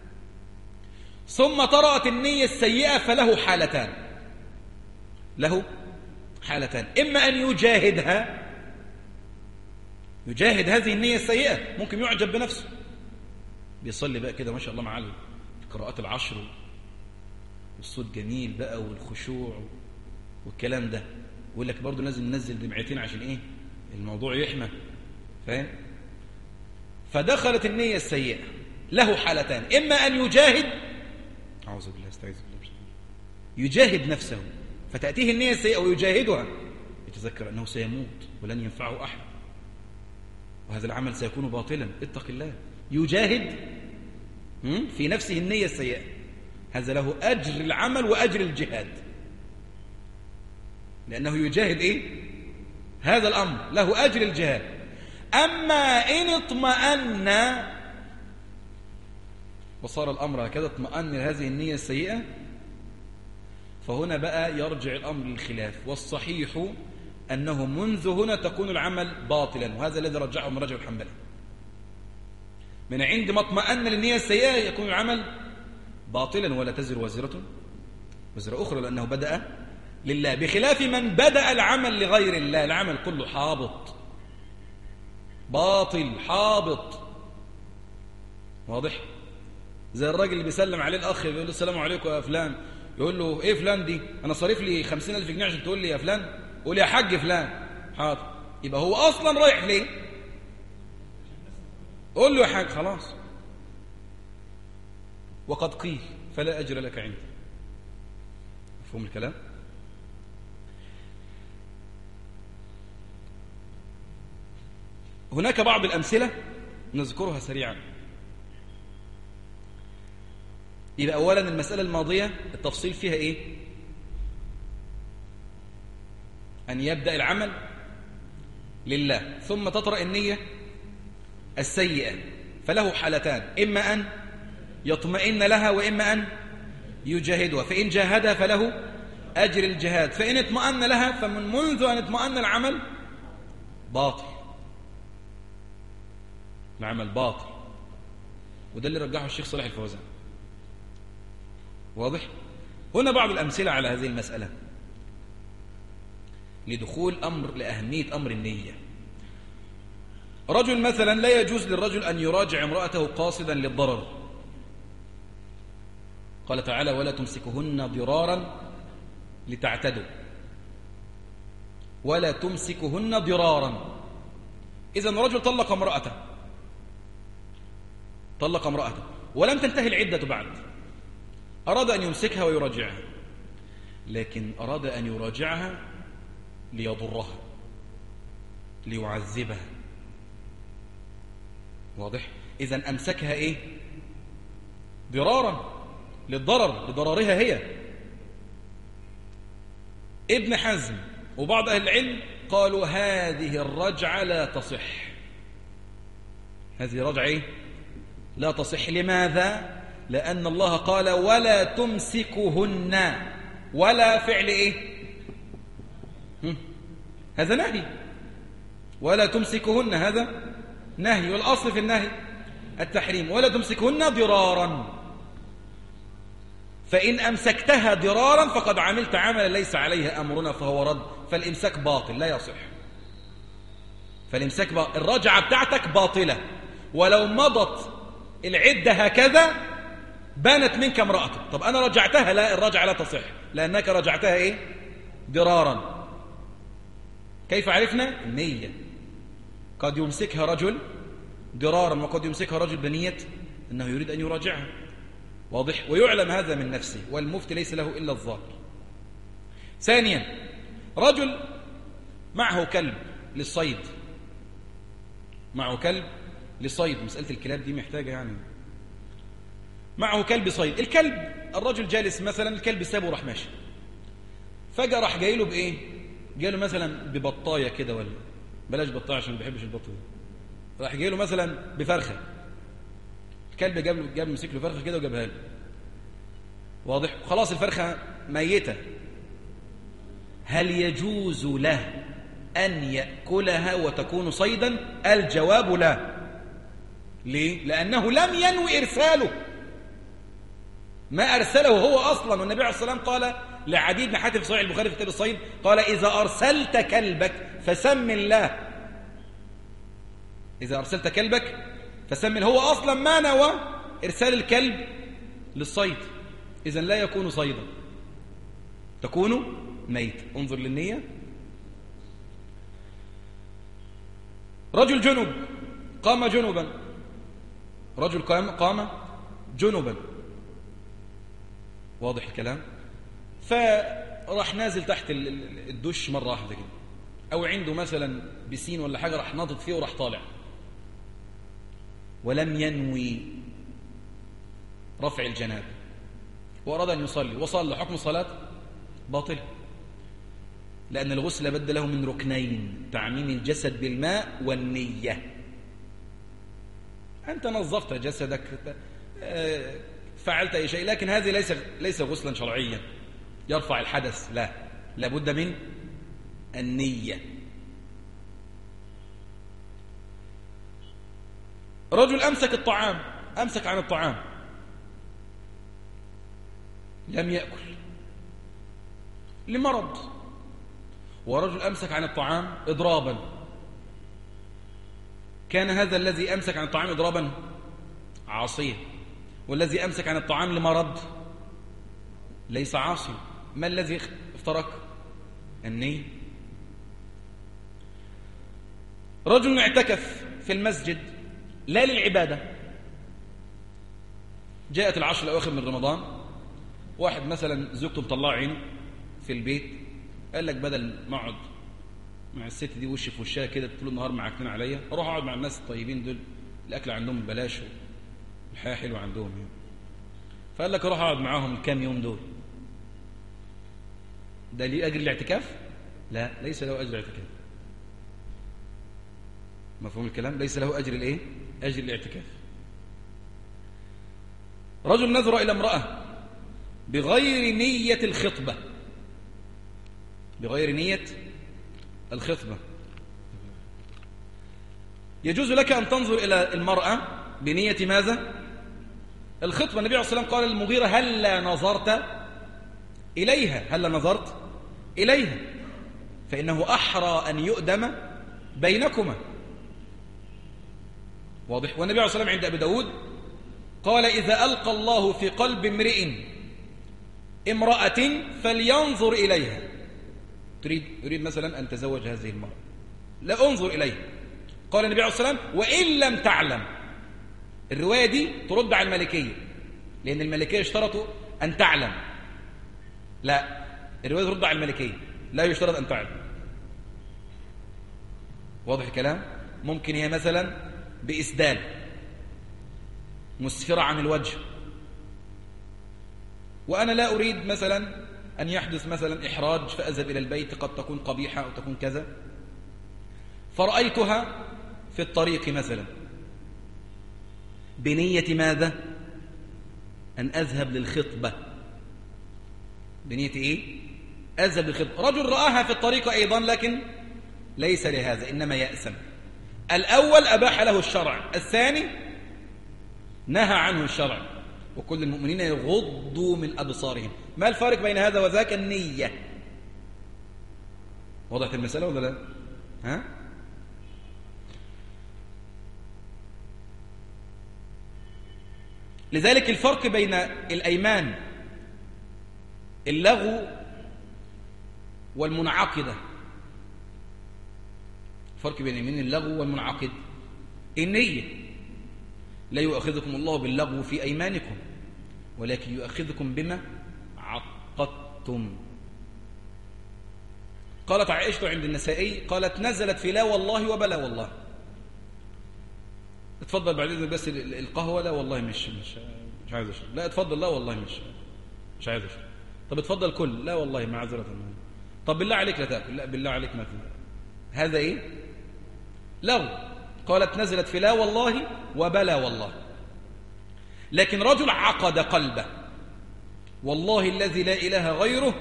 ثم طرأت النية السيئة فله حالتان، له حالتان، إما أن يجاهدها، يجاهد هذه النية السيئة، ممكن يعجب بنفسه، بيصلي بقى كده ما شاء الله مع القراءات العشر والصوت جميل بقى والخشوع والكلام ده، ويقول لك برضه لازم ننزل دمعتين عشان ايه الموضوع يحمى، فاهم؟ فدخلت النية السيئة، له حالتان، إما أن يجاهد، أعوذ بالله استعيذ بالله، يجاهد نفسه فتأتيه النية السيئة ويجاهدها، يتذكر أنه سيموت ولن ينفعه أحد وهذا العمل سيكون باطلا، اتق الله، يجاهد في نفسه النية السيئة، هذا له أجر العمل وأجر الجهاد، لأنه يجاهد إيه؟ هذا الأمر له أجر الجهاد. أما إن اطمأن وصار الأمر هكذا، اطمأن هذه النية السيئة، فهنا بقى يرجع الأمر للخلاف، والصحيح أنه منذ هنا تكون العمل باطلا، وهذا الذي رجعه ابن رجب الحنبلي، من عندما اطمأن للنية السيئة يكون العمل باطلا، ولا تزر وزرة وزر أخرى، لأنه بدأ لله، بخلاف من بدأ العمل لغير الله، العمل كله حابط باطل حابط، واضح؟ زي الراجل اللي بيسلم عليه الأخ يقول له السلام عليكم يا فلان، يقول له ايه فلان دي؟ أنا صارف لي خمسين ألف جنيه عشان تقول لي يا فلان، قول يا حاج فلان، حاضر، يبقى هو أصلا رايح ليه؟ قول له يا حاج، خلاص، وقد قيل فلا أجر لك عندي. مفهوم الكلام؟ هناك بعض الأمثلة نذكرها سريعا. يبقى أولا المسألة الماضية التفصيل فيها إيه؟ أن يبدأ العمل لله ثم تطرأ النية السيئة، فله حالتان، إما أن يطمئن لها وإما أن يجاهدها، فإن جاهدها فله أجر الجهاد، فإن اطمأن لها فمن منذ أن اطمأن العمل باطل، العمل باطل. وده اللي رجحه الشيخ صالح الفوزان. واضح؟ هنا بعض الأمثلة على هذه المسألة لدخول أمر لأهمية أمر النية. رجل مثلا لا يجوز للرجل أن يراجع امرأته قاصدا للضرر. قال تعالى ولا تمسكهن ضرارا لتعتدوا، ولا تمسكهن ضرارا. إذن رجل طلق امرأته طلق امرأته ولم تنتهي العدة بعد، أراد أن يمسكها ويراجعها، لكن أراد أن يراجعها ليضرها ليعذبها. واضح؟ إذن أمسكها إيه؟ ضرارا، للضرر، لضررها هي. ابن حزم وبعض أهل العلم قالوا هذه الرجعة لا تصح، هذه رجعة إيه؟ لا تصح. لماذا؟ لأن الله قال ولا تمسكهن، ولا فعل إيه؟ هم؟ هذا نهي، ولا تمسكهن هذا نهي، والأصل في النهي التحريم. ولا تمسكهن ضرارا، فإن أمسكتها ضرارا فقد عملت عملا ليس عليه أمرنا فهو رد، فالإمساك باطل لا يصح. فالإمساك باطل، الرجعة بتاعتك باطلة، ولو مضت العدة هكذا بانت منك امرأتك. طب أنا رجعتها، لا، الرجعة لا تصح لأنك رجعتها إيه؟ ضرارا. كيف عرفنا؟ النية. قد يمسكها رجل ضرارا وقد يمسكها رجل بنية أنه يريد أن يراجعها. واضح؟ ويعلم هذا من نفسه، والمفتي ليس له إلا الظاهر. ثانيا، رجل معه كلب للصيد، معه كلب للصيد. مسألة الكلاب دي محتاجة يعني. معه كلب صيد، الكلب الرجل جالس مثلا، الكلب سابه وراح ماشي، فجأة راح جاي له بإيه؟ جاي له مثلا ببطاية كده، ولا بلاش بطاية عشان ما بيحبش البطاية، راح جاي له مثلا بفرخة. الكلب جاب له جاب مسك له فرخة كده وجابها له. واضح؟ خلاص الفرخة ميتة. هل يجوز له أن يأكلها وتكون صيدا؟ الجواب لا. ليه؟ لأنه لم ينوي إرساله، ما أرسله هو أصلا. والنبي عليه الصلاة والسلام قال لعدي بن حاتم في صحيح البخاري في كتاب الصيد، قال إذا أرسلت كلبك فسم الله. إذا أرسلت كلبك فسم الله. هو أصلا ما نوى إرسال الكلب للصيد، إذن لا يكون صيدا، تكون ميت. انظر للنية. رجل جنب قام جنبا، رجل قام قام جنبا. واضح الكلام؟ فراح نازل تحت الدش مرة واحدة كده، أو عنده مثلا بسين ولا حاجة، راح ناطط فيه وراح طالع، ولم ينوي رفع الجنابة، وأراد أن يصلي وصلى. حكم الصلاة باطل، لأن الغسل بد له من ركنين: تعميم الجسد بالماء والنية. أنت نظفت جسدك، فعلت أي شيء، لكن هذه ليس ليس غسلا شرعيا يرفع الحدث، لا، لابد من النية. رجل أمسك الطعام، أمسك عن الطعام، لم يأكل لمرض. ورجل أمسك عن الطعام إضرابا، كان هذا الذي أمسك عن الطعام إضرابا عاصيا، والذي أمسك عن الطعام لمرض ليس عاصيا. ما الذي افترق؟ النية. رجل اعتكف في المسجد لا للعبادة، جاءت العشر الأواخر من رمضان، واحد مثلا زوجته مطلعه عينه في البيت، قال لك بدل ما اقعد مع الست دي وش في وشها كده طول النهار معكنين عليا، اروح اقعد مع الناس الطيبين دول، الاكل عندهم ببلاش والحياه حلوه عندهم يعني. فقال لك اروح اقعد معاهم الكام يوم دول. ده ليه اجر الاعتكاف؟ لا، ليس له اجر الاعتكاف. مفهوم الكلام؟ ليس له اجر الايه؟ اجر الاعتكاف. رجل نظر الى امراه بغير نيه الخطبه، بغير نيه الخطبه، يجوز لك أن تنظر إلى المرأة بنية ماذا؟ الخطبة. النبي عليه الصلاة والسلام قال للمغيرة هلا نظرت إليها، هلا نظرت إليها، فإنه أحرى أن يؤدم بينكما. واضح؟ والنبي عليه الصلاة والسلام عند أبي داود قال إذا ألقى الله في قلب امرئ امرأة فلينظر إليها. تريد يريد مثلا أن تزوج هذه المرأة، لا انظر إليها. قال النبي عليه الصلاة والسلام وإن لم تعلم. الرواية دي ترد على المالكية، لأن المالكية اشترطوا أن تعلم. لا، الرواية ترد على المالكية، لا يشترط أن تعلم. واضح الكلام؟ ممكن هي مثلا بإسدال مسفرة عن الوجه، وأنا لا أريد مثلا أن يحدث مثلا إحراج فأذهب إلى البيت، قد تكون قبيحة أو تكون كذا، فرأيتها في الطريق مثلا بنية ماذا؟ أن أذهب للخطبة. بنية إيه؟ أذهب للخطبة. رجل رآها في الطريق أيضا لكن ليس لهذا، إنما يأسم. الأول أباح له الشرع، الثاني نهى عنه الشرع. وكل المؤمنين يغضوا من أبصارهم. ما الفارق بين هذا وذاك؟ النية. وضحت المسألة ولا لا؟ ها؟ لذلك الفرق بين الأيمان اللغو والمنعقدة، الفرق بين اليمين اللغو والمنعقد النية. لا يؤاخذكم الله باللغو في أيمانكم ولكن يؤاخذكم بما عقدتم. قالت عائشة عند النسائي قالت نزلت في لا والله وبلا والله. اتفضل بعد اذنك بس القهوة. لا والله مش مش مش عايز اشرب. لا اتفضل. لا والله مش مش عايز اشرب. طب اتفضل كل. لا والله معذرة. طب بالله عليك لا تاكل. لا بالله عليك ما تاكل. هذا ايه؟ لغو. قالت نزلت في لا والله وبلا والله. لكن رجل عقد قلبه والله الذي لا اله غيره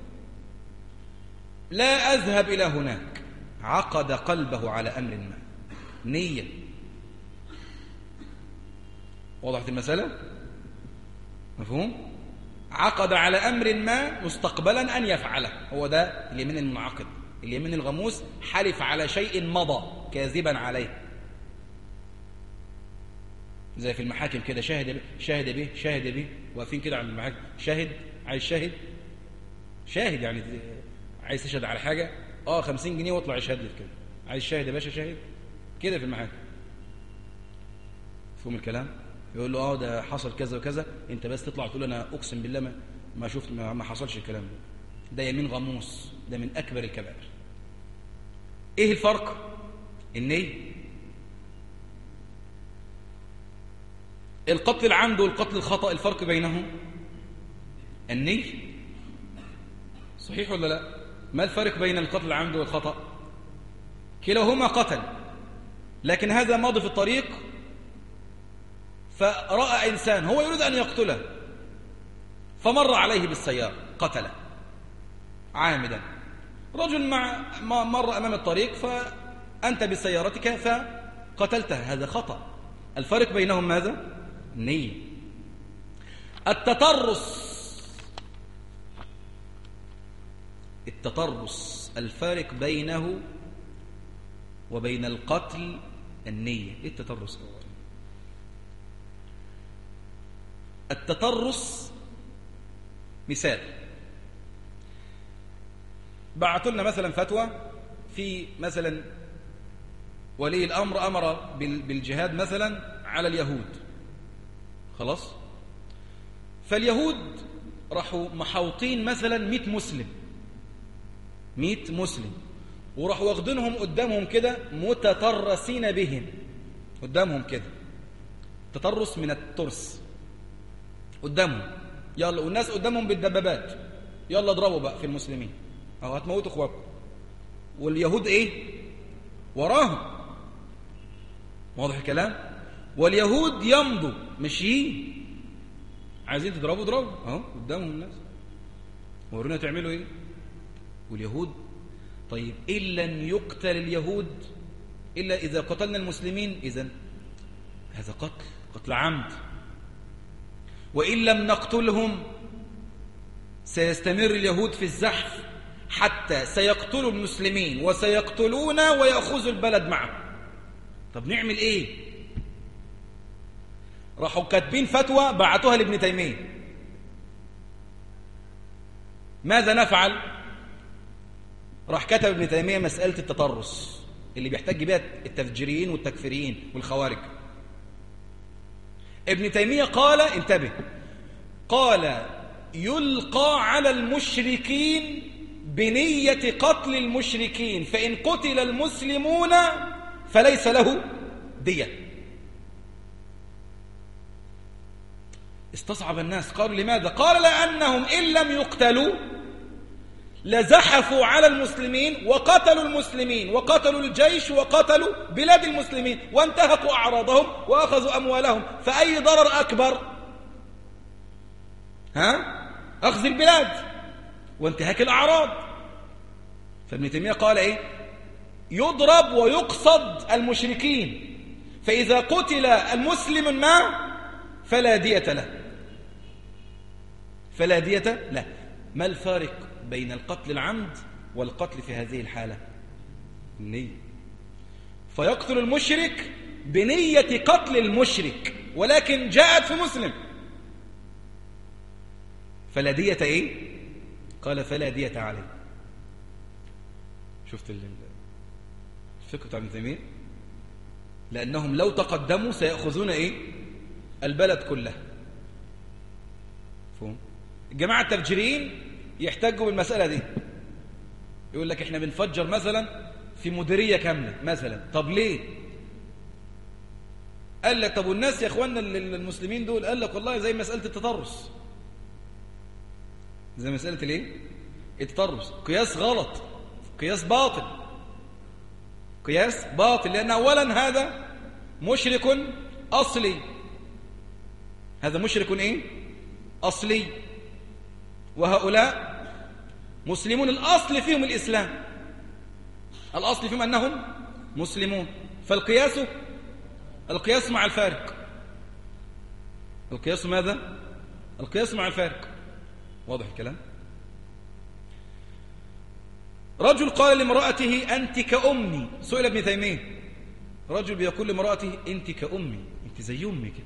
لا اذهب الى هناك، عقد قلبه على امر ما، نية. وضحت المسألة؟ مفهوم؟ عقد على أمر ما مستقبلا أن يفعله، هو ده اليمين المنعقد. اليمين الغموس حلف على شيء مضى كاذبا عليه، زي في المحاكم كده، شاهد به شاهد به شاهد به، واقفين كده على المحاكم، شاهد عايز شاهد شاهد يعني عايز تشهد على حاجة، اه خمسين جنيه واطلع يشهد لك كده، عايز شاهد يا باشا شاهد كده في المحاكم. مفهوم الكلام؟ يقول له اه ده حصل كذا وكذا، انت بس تطلع تقول انا اقسم بالله ما ما شفت ما, ما حصلش الكلام ده. ده يمين غموس، ده من اكبر الكبائر. ايه الفرق؟ النية. القتل العمد والقتل الخطأ الفرق بينهم النية. صحيح ولا لا؟ ما الفرق بين القتل العمد والخطأ؟ كلاهما قتل، لكن هذا ماضي في الطريق فرأى إنسان هو يريد أن يقتله فمر عليه بالسيارة قتله عامدا. رجل مع مر أمام الطريق فأنت بسيارتك فقتلته، هذا خطأ. الفرق بينهم ماذا؟ النية. التطرس التطرس الفارق بينه وبين القتل النية. ايه التطرس؟ التطرس مثال، بعثوا لنا مثلا فتوى في مثلا ولي الأمر أمر بالجهاد مثلا على اليهود، خلاص، فاليهود راحوا محوطين مثلا مئة مسلم مئة مسلم، وراحوا واخدينهم قدامهم كده متطرسين بهم قدامهم كده، تطرس من الترس قدامهم، يلا، والناس قدامهم بالدبابات، يلا اضربوا بقى في المسلمين او هتموتوا اخواتكم، واليهود ايه وراهم. واضح الكلام؟ واليهود يمضوا ماشيين عايزين تضربوا اضربوا اهو قدامهم الناس، ورونا تعملوا ايه. واليهود طيب ان لن يقتل اليهود إلا إذا قتلنا المسلمين إذن هذا قتل قتل عمد. وإن لم نقتلهم سيستمر اليهود في الزحف حتى سيقتلوا المسلمين وسيقتلون ويأخذوا البلد معهم. طب نعمل إيه؟ راحوا كاتبين فتوى بعتوها لابن تيمية. ماذا نفعل؟ راح كتب ابن تيمية مسألة التطرس اللي بيحتاج بها التفجيريين والتكفيريين والخوارج. ابن تيمية قال انتبه، قال يلقى على المشركين بنية قتل المشركين، فإن قتل المسلمون فليس له دية. استصعب الناس، قالوا لماذا؟ قال لأنهم إن لم يقتلوا لزحفوا على المسلمين وقتلوا المسلمين وقتلوا الجيش وقتلوا بلاد المسلمين وانتهكوا أعراضهم وأخذوا أموالهم، فأي ضرر أكبر؟ ها؟ أخذ البلاد وانتهاك الأعراض. فابن تيمية قال إيه؟ يضرب ويقصد المشركين، فإذا قتل المسلم ما فلا دية له، فلا دية له. ما الفارق بين القتل العمد والقتل في هذه الحالة؟ النية. فيقتل المشرك بنية قتل المشرك، ولكن جاءت في مسلم، فلا دية ايه؟ قال فلا دية عليه. شفت الفقه بتاع ابن تيمية؟ لأنهم لو تقدموا سيأخذون ايه؟ البلد كلها. فهم؟ الجماعة التفجيريين يحتاجوا بالمسألة دي، يقول لك احنا بنفجر مثلا في مديرية كاملة مثلا. طب ليه؟ قال لك طب والناس يا اخواننا المسلمين دول، قال لك والله زي مسألة التطرس، زي مسألة الايه؟ التطرس. قياس غلط، قياس باطل، قياس باطل، لأن أولا هذا مشرك أصلي، هذا مشرك ايه؟ أصلي، وهؤلاء مسلمون الأصل فيهم الإسلام، الأصل فيهم أنهم مسلمون. فالقياس القياس مع الفارق، القياس ماذا؟ القياس مع الفارق. واضح الكلام؟ رجل قال لامرأته أنت كأمي. سئل ابن تيمية، رجل بيقول لامرأته أنت كأمي، أنت زي أمي كده.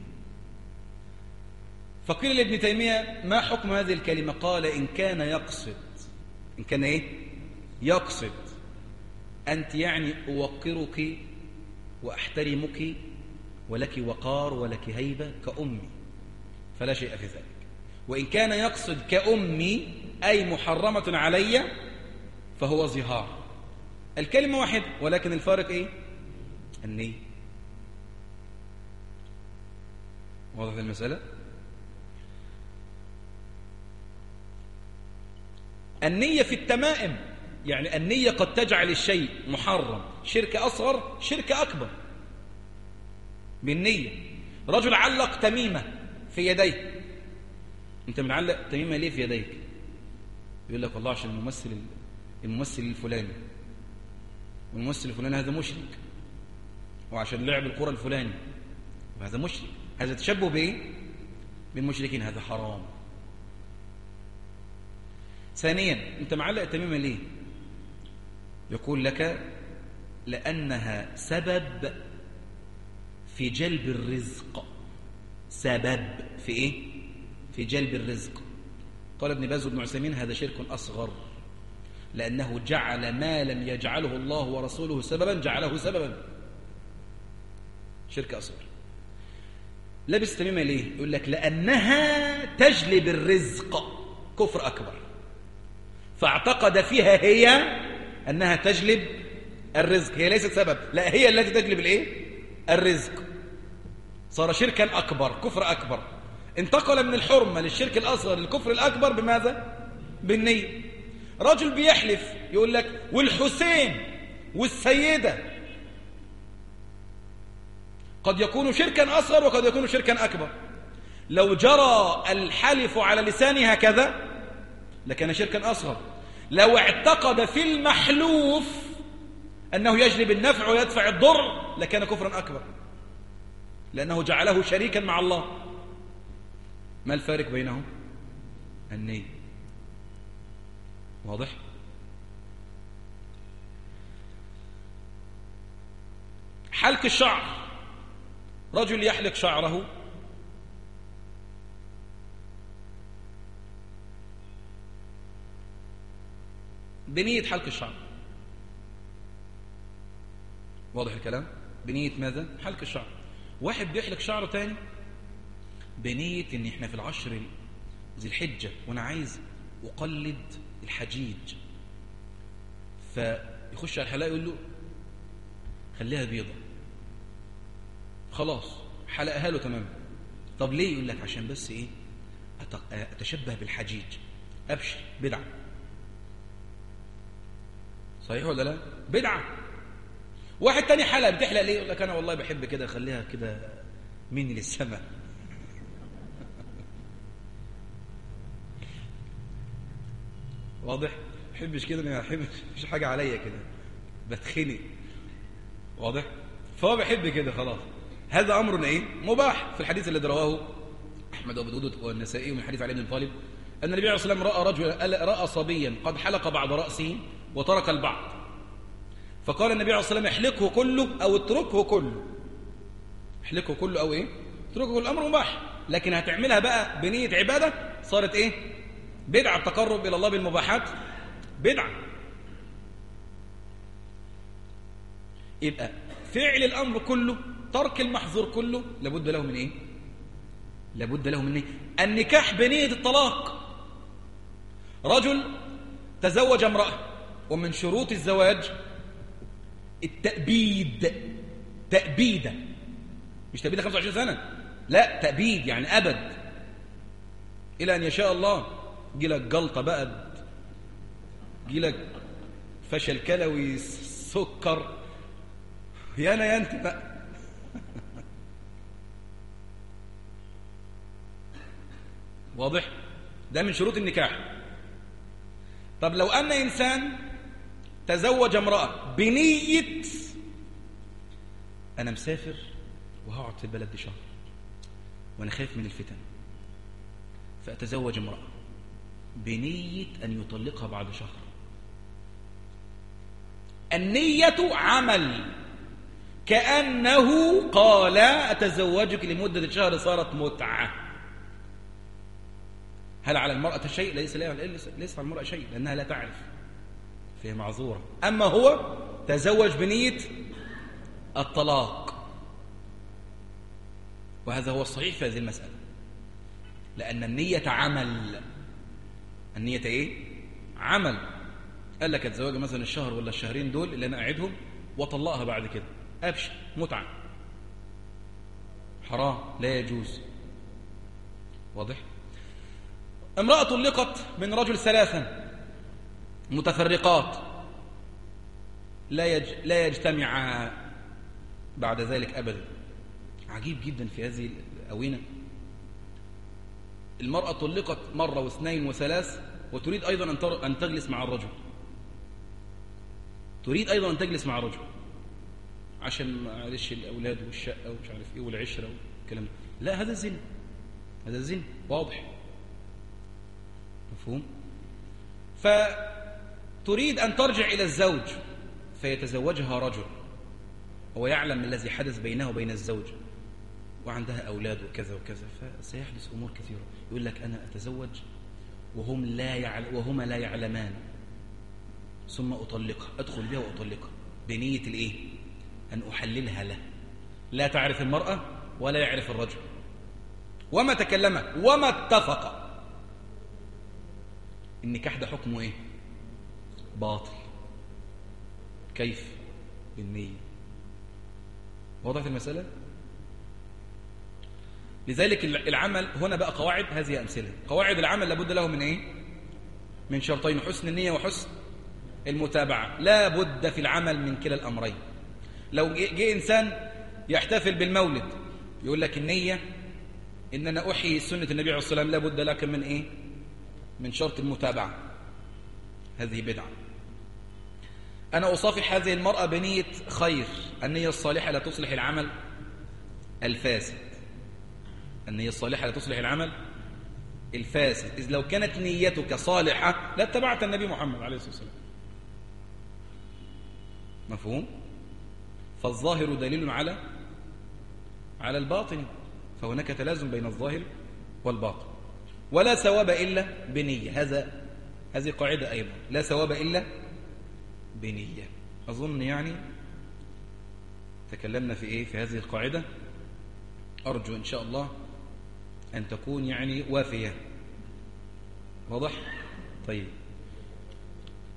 فقيل لابن تيمية ما حكم هذه الكلمة؟ قال إن كان يقصد، إن كان إيه؟ يقصد أنت يعني أوقرك وأحترمك ولك وقار ولك هيبة كأمي فلا شيء في ذلك. وإن كان يقصد كأمي أي محرمة علي فهو ظهار. الكلمة واحدة ولكن الفارق إيه؟ النية. واضح المسألة؟ النية في التمائم، يعني النية قد تجعل الشيء محرم شرك أصغر شرك أكبر بالنية. رجل علق تميمة في يديه، أنت بنعلق تميمة ليه في يديك؟ يقول لك والله عشان الممثل الممثل الفلاني، والممثل الفلاني هذا مشرك، وعشان لعب الكرة الفلاني وهذا مشرك، هذا تشبه بإيه؟ بالمشركين، هذا حرام. ثانيا أنت معلق التميمة ليه؟ يقول لك لأنها سبب في جلب الرزق. سبب في إيه؟ في جلب الرزق. قال ابن باز وابن عثيمين هذا شرك أصغر، لأنه جعل ما لم يجعله الله ورسوله سببا جعله سببا. شرك أصغر. لبس تميمة ليه؟ يقول لك لأنها تجلب الرزق. كفر أكبر. فاعتقد فيها هي أنها تجلب الرزق، هي ليست سبب، لا هي التي تجلب الإيه؟ الرزق. صار شركا أكبر، كفر أكبر. انتقل من الحرمة للشرك الأصغر للكفر الأكبر بماذا؟ بالنية. رجل بيحلف يقول لك والحسين والسيدة، قد يكون شركا أصغر وقد يكون شركا أكبر. لو جرى الحلف على لسان هكذا لكان شركا أصغر. لو اعتقد في المحلوف أنه يجلب النفع ويدفع الضر لكان كفرا أكبر، لأنه جعله شريكا مع الله. ما الفارق بينهم؟ النية. واضح؟ حلق الشعر، رجل يحلق شعره بنية حلق الشعر. واضح الكلام؟ بنية ماذا؟ حلق الشعر. واحد بيحلق شعره تاني بنية ان احنا في العشر ذي الحجة وانا عايز اقلد الحجيج، فيخش على الحلاق يقول له خليها بيضة، خلاص حلقها له تماما. طب ليه؟ يقول لك عشان بس ايه اتشبه بالحجيج. ابشر، بدعة. صحيح ولا لا؟ بدعة. واحد تاني حلق، بتحلق ليه؟ يقول لك انا والله بحب كده اخليها كده مني للسماء. واضح؟ ما بحبش كده، انا بحبش مفيش حاجه عليا كده بتخنق. واضح؟ فهو بيحب كده خلاص. هذا امر ايه؟ مباح. في الحديث الذي رواه احمد وابو داود والنسائي من حديث علي بن طالب ان النبي عليه الصلاه والسلام راى رجلا راى صبيا قد حلق بعض راسه وترك البعض، فقال النبي عليه الصلاه والسلام احلقه كله او اتركه كله. احلقه كله او ايه؟ اتركه كله. الامر مباح، لكن هتعملها بقى بنيه عباده صارت ايه؟ بدعه. التقرب الى الله بالمباحات بدعه. يبقى فعل الامر كله، ترك المحظور كله لابد له من ايه؟ لابد له من ايه؟ النكاح بنيه الطلاق. رجل تزوج امراه، ومن شروط الزواج التأبيد. تأبيده، مش تأبيده خمسة وعشرين سنة، لا، تأبيد يعني أبد، إلى أن يشاء الله. جيلك جلطة بقى، جيلك فشل كلوي، سكر، يانا ينت بقى. واضح؟ ده من شروط النكاح. طب لو أن إنسان تزوج امرأة بنية أنا مسافر وهقعد في البلد دي شهر وأنا خايف من الفتن، فأتزوج امرأة بنية أن يطلقها بعد شهر. النية عمل، كأنه قال أتزوجك لمدة شهر، صارت متعة. هل على المرأة شيء؟ ليس ليس على المرأة شيء، لأنها لا تعرف، فهي معذورة. أما هو تزوج بنية الطلاق، وهذا هو الصحيح في هذه المسألة، لأن النية عمل. النية إيه؟ عمل. قال لك أتزوج مثلا الشهر ولا الشهرين دول اللي أنا أعدهم وطلقها بعد كده، أبشر، متعة، حرام، لا يجوز. واضح؟ امرأة طلقت من رجل ثلاثا متفرقات، لا يج... لا يجتمع بعد ذلك أبدا. عجيب جدا في هذه الأونة، المرأة طلقت مرة واثنين وثلاث، وتريد أيضا أن, تر... أن تجلس مع الرجل، تريد أيضا أن تجلس مع الرجل عشان معلش الأولاد والشقة ومش عارف إيه والعشرة والكلام ده. لا، هذا الزنا، هذا الزنا واضح، مفهوم؟ فتريد أن ترجع إلى الزوج، فيتزوجها رجل هو يعلم الذي حدث بينه وبين الزوج، وعندها أولاد وكذا وكذا، فسيحدث أمور كثيرة. يقول لك أنا أتزوج وهم لا يعلم وهما لا يعلمان، ثم أطلقها، أدخل بها وأطلقها بنية الإيه؟ أن أحللها له. لا تعرف المرأة ولا يعرف الرجل، وما تكلم وما اتفق. النكاح ده حكمه إيه؟ باطل. كيف؟ بالنية. وضعت المسألة؟ لذلك العمل هنا بقى قواعد، هذه أمثلة. قواعد العمل لابد له من إيه؟ من شرطين: حسن النية وحسن المتابعة. لا بد في العمل من كلا الأمرين. لو جاء إنسان يحتفل بالمولد يقول لك النية إن أنا أحيي سنة النبي عليه الصلاة والسلام، لا بد لك من إيه؟ من شرط المتابعة. هذه بدعة. أنا أصافح هذه المرأة بنية خير، النية الصالحة لا تصلح العمل الفاسد. النية الصالحة لا تصلح العمل الفاسد، إذ لو كانت نيتك صالحة لاتبعت النبي محمد عليه الصلاة والسلام. مفهوم؟ فالظاهر دليل على على الباطن، فهناك تلازم بين الظاهر والباطن. ولا ثواب إلا بنية، هذا هذه قاعدة أيضا، لا ثواب إلا بنية. أظن يعني تكلمنا في إيه في هذه القاعدة، أرجو إن شاء الله أن تكون يعني وافية. واضح؟ طيب.